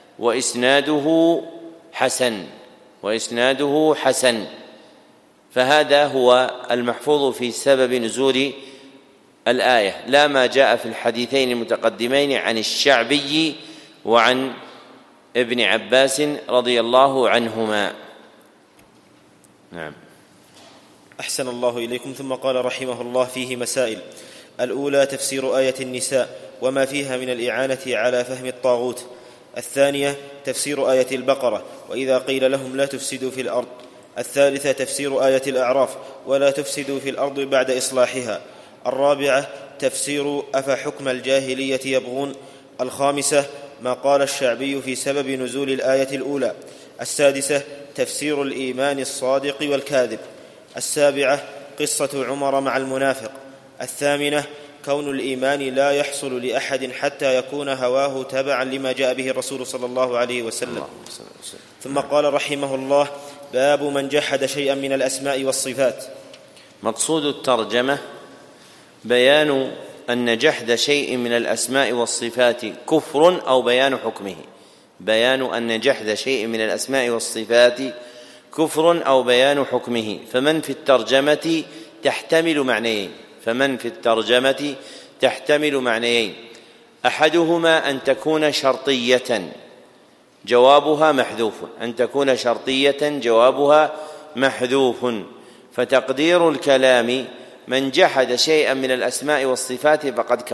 وإسناده حسن. فهذا هو المحفوظ في سبب نزول الآية، لا ما جاء في الحديثين المتقدمين عن الشعبي وعن ابن عباس رضي الله عنهما. نعم. أحسن الله إليكم. ثم قال رحمه الله: فيه مسائل. الأولى تفسير آية النساء وما فيها من الإعانة على فهم الطاغوت. الثانية تفسير آية البقرة وإذا قيل لهم لا تفسدوا في الأرض. الثالثة تفسير آية الأعراف ولا تفسدوا في الأرض بعد إصلاحها. الرابعة تفسير أفحكم الجاهلية يبغون. الخامسة ما قال الشعبي في سبب نزول الآية الأولى. السادسة تفسير الإيمان الصادق والكاذب. السابعة قصة عمر مع المنافق. الثامنة كون الإيمان لا يحصل لأحد حتى يكون هواه تبعا لما جاء به الرسول صلى الله عليه وسلم. ثم قال رحمه الله: باب من جحد شيئا من الأسماء والصفات. مقصود الترجمة بيان أن جحد شيء من الأسماء والصفات كفر أو بيان حكمه. بيان أن جحد شيء من الأسماء والصفات كفر أو بيان حكمه. فمن في الترجمة تحتمل معنيين: أحدهما أن تكون شرطية جوابها محذوف، فتقدير الكلام: من جحد شيئا من الأسماء والصفات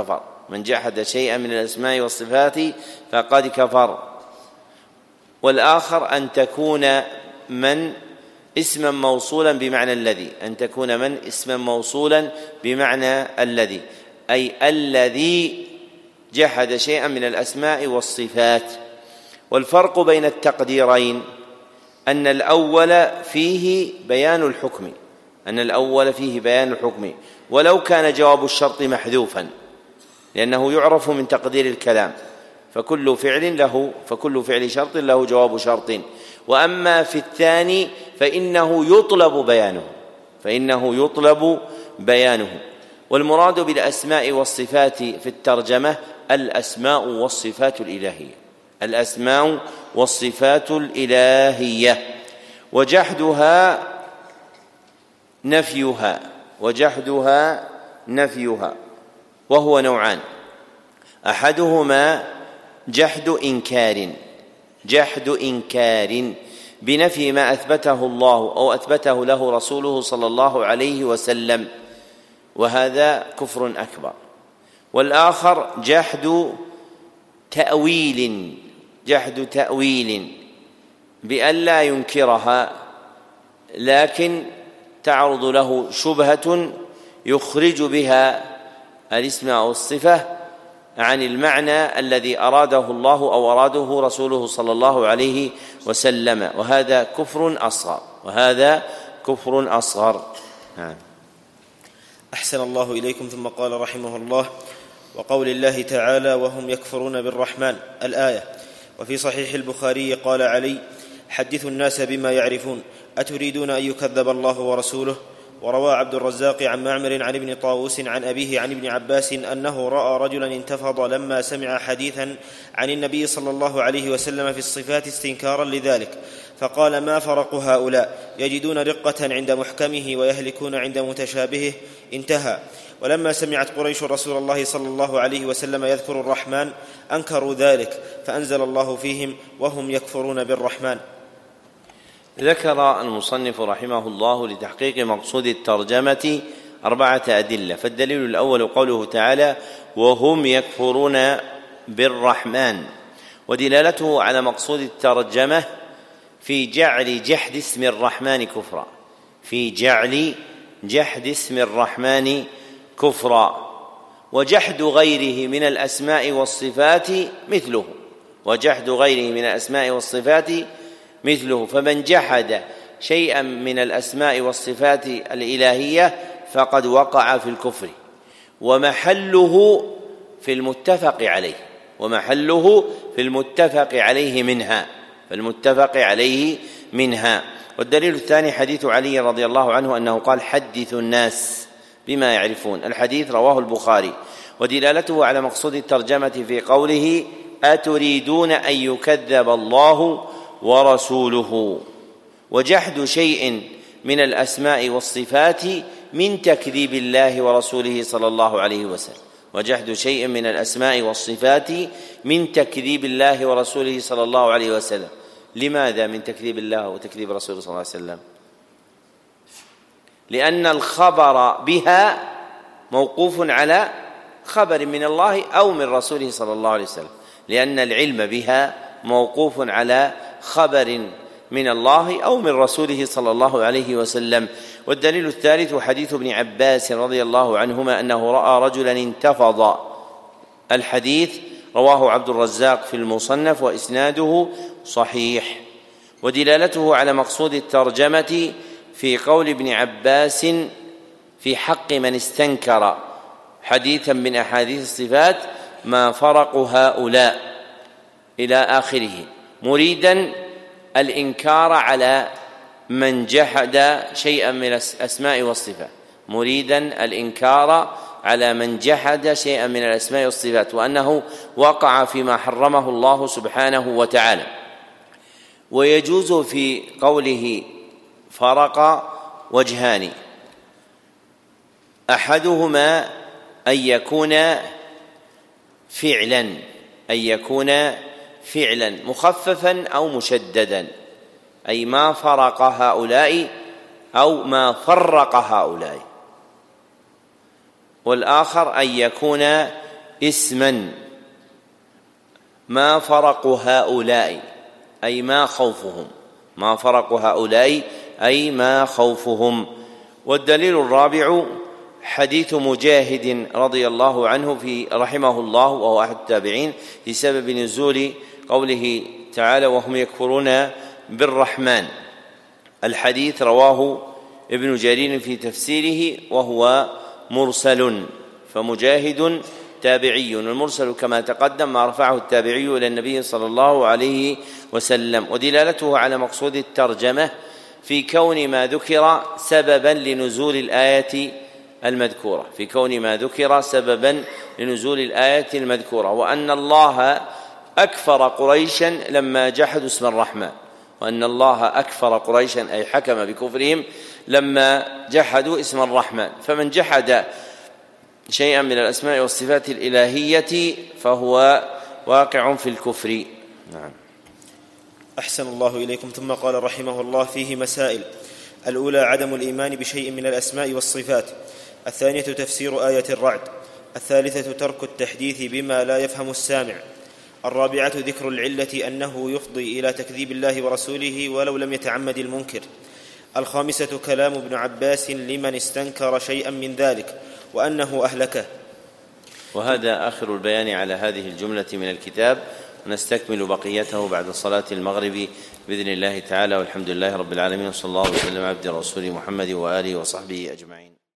فقد كفر. والآخر أن تكون من اسما موصولا بمعنى الذي، أي الذي جحد شيئا من الأسماء والصفات. والفرق بين التقديرين أن الأول فيه بيان الحكم ولو كان جواب الشرط محذوفا، لأنه يعرف من تقدير الكلام، فكل فعل شرط له جواب شرط. وأما في الثاني فإنه يطلب بيانه. والمراد بالأسماء والصفات في الترجمة الأسماء والصفات الإلهية، وجحدها نفيها، وهو نوعان: أحدهما جحد إنكار بنفي ما أثبته الله أو أثبته له رسوله صلى الله عليه وسلم، وهذا كفر أكبر. والآخر جحد تأويل بأن لا ينكرها، لكن تعرض له شبهة يخرج بها الاسم أو الصفة عن المعنى الذي أراده الله أو أراده رسوله صلى الله عليه وسلم، وهذا كفر أصغر. أحسن الله إليكم. ثم قال رحمه الله: وقول الله تعالى: وهم يكفرون بالرحمن، الآية. وفي صحيح البخاري قال علي: حدثوا الناس بما يعرفون، أتريدون أن يكذب الله ورسوله؟ وروى عبد الرزاق عن معمر عن ابن طاووس عن أبيه عن ابن عباس أنه رأى رجلا انتفض لما سمع حديثا عن النبي صلى الله عليه وسلم في الصفات استنكارا لذلك، فقال: ما فرق هؤلاء؟ يجدون رقة عند محكمه ويهلكون عند متشابهه. انتهى. ولما سمعت قريش رسول الله صلى الله عليه وسلم يذكر الرحمن أنكروا ذلك، فأنزل الله فيهم: وهم يكفرون بالرحمن. ذكر المصنف رحمه الله لتحقيق مقصود الترجمة 4 أدلة. فالدليل الأول قوله تعالى: وهم يكفرون بالرحمن، ودلالته على مقصود الترجمة في جعل جحد اسم الرحمن كفرا، وجحد غيره من الأسماء والصفات مثله. فمن جحد شيئا من الأسماء والصفات الإلهية فقد وقع في الكفر، ومحله في المتفق عليه منها. والدليل الثاني حديث علي رضي الله عنه أنه قال: حدثوا الناس بما يعرفون. الحديث رواه البخاري، ودلالته على مقصود الترجمة في قوله: أتريدون أن يكذب الله ورسوله. وجحد شيء من الأسماء والصفات من تكذيب الله ورسوله صلى الله عليه وسلم. لماذا من تكذيب الله وتكذيب رسوله صلى الله عليه وسلم؟ لأن الخبر بها موقوف على خبر من الله أو من رسوله صلى الله عليه وسلم، لأن العلم بها موقوف على خبر من الله أو من رسوله صلى الله عليه وسلم. والدليل الثالث حديث ابن عباس رضي الله عنهما أنه رأى رجلا انتفض. الحديث رواه عبد الرزاق في المصنف وإسناده صحيح. ودلالته على مقصود الترجمة في قول ابن عباس في حق من استنكر حديثا من أحاديث الصفات: ما فرق هؤلاء، إلى آخره، مريدا الإنكار على من جحد شيئا من الأسماء والصفات، وأنه وقع فيما حرمه الله سبحانه وتعالى. ويجوز في قوله فرق وجهان: أحدهما أن يكون فعلا مخففا أو مشددا، أي ما فرق هؤلاء أو ما فرق هؤلاء. والآخر أن يكون اسما: ما فرق هؤلاء أي ما خوفهم. والدليل الرابع حديث مجاهد رضي الله عنه رحمه الله، وهو أحد التابعين، في سبب نزول قوله تعالى: وهم يكفرون بالرحمن. الحديث رواه ابن جرير في تفسيره وهو مرسل، فمجاهد تابعي، والمرسل كما تقدم ما رفعه التابعي إلى النبي صلى الله عليه وسلم. ودلالته على مقصود الترجمة في كون ما ذكر سببا لنزول الآية المذكورة، في كون ما ذكر سببا لنزول الآية المذكورة، وأن الله أكفر قريشا لما جحدوا اسم الرحمن، وأن الله أكفر قريشا أي حكم بكفرهم لما جحدوا اسم الرحمن. فمن جحد شيئا من الأسماء والصفات الإلهية فهو واقع في الكفر. نعم. أحسن الله إليكم. ثم قال رحمه الله: فيه مسائل. الأولى عدم الإيمان بشيء من الأسماء والصفات. الثانية تفسير آية الرعد. الثالثة ترك التحديث بما لا يفهم السامع. الرابعة ذكر العلة أنه يفضي إلى تكذيب الله ورسوله ولو لم يتعمد المنكر. الخامسة كلام ابن عباس لمن استنكر شيئا من ذلك وأنه أهلكه. وهذا آخر البيان على هذه الجملة من الكتاب، ونستكمل بقيته بعد صلاة المغرب بإذن الله تعالى، والحمد لله رب العالمين، وصلى الله وسلم على عبد رسول محمد وآله وصحبه أجمعين.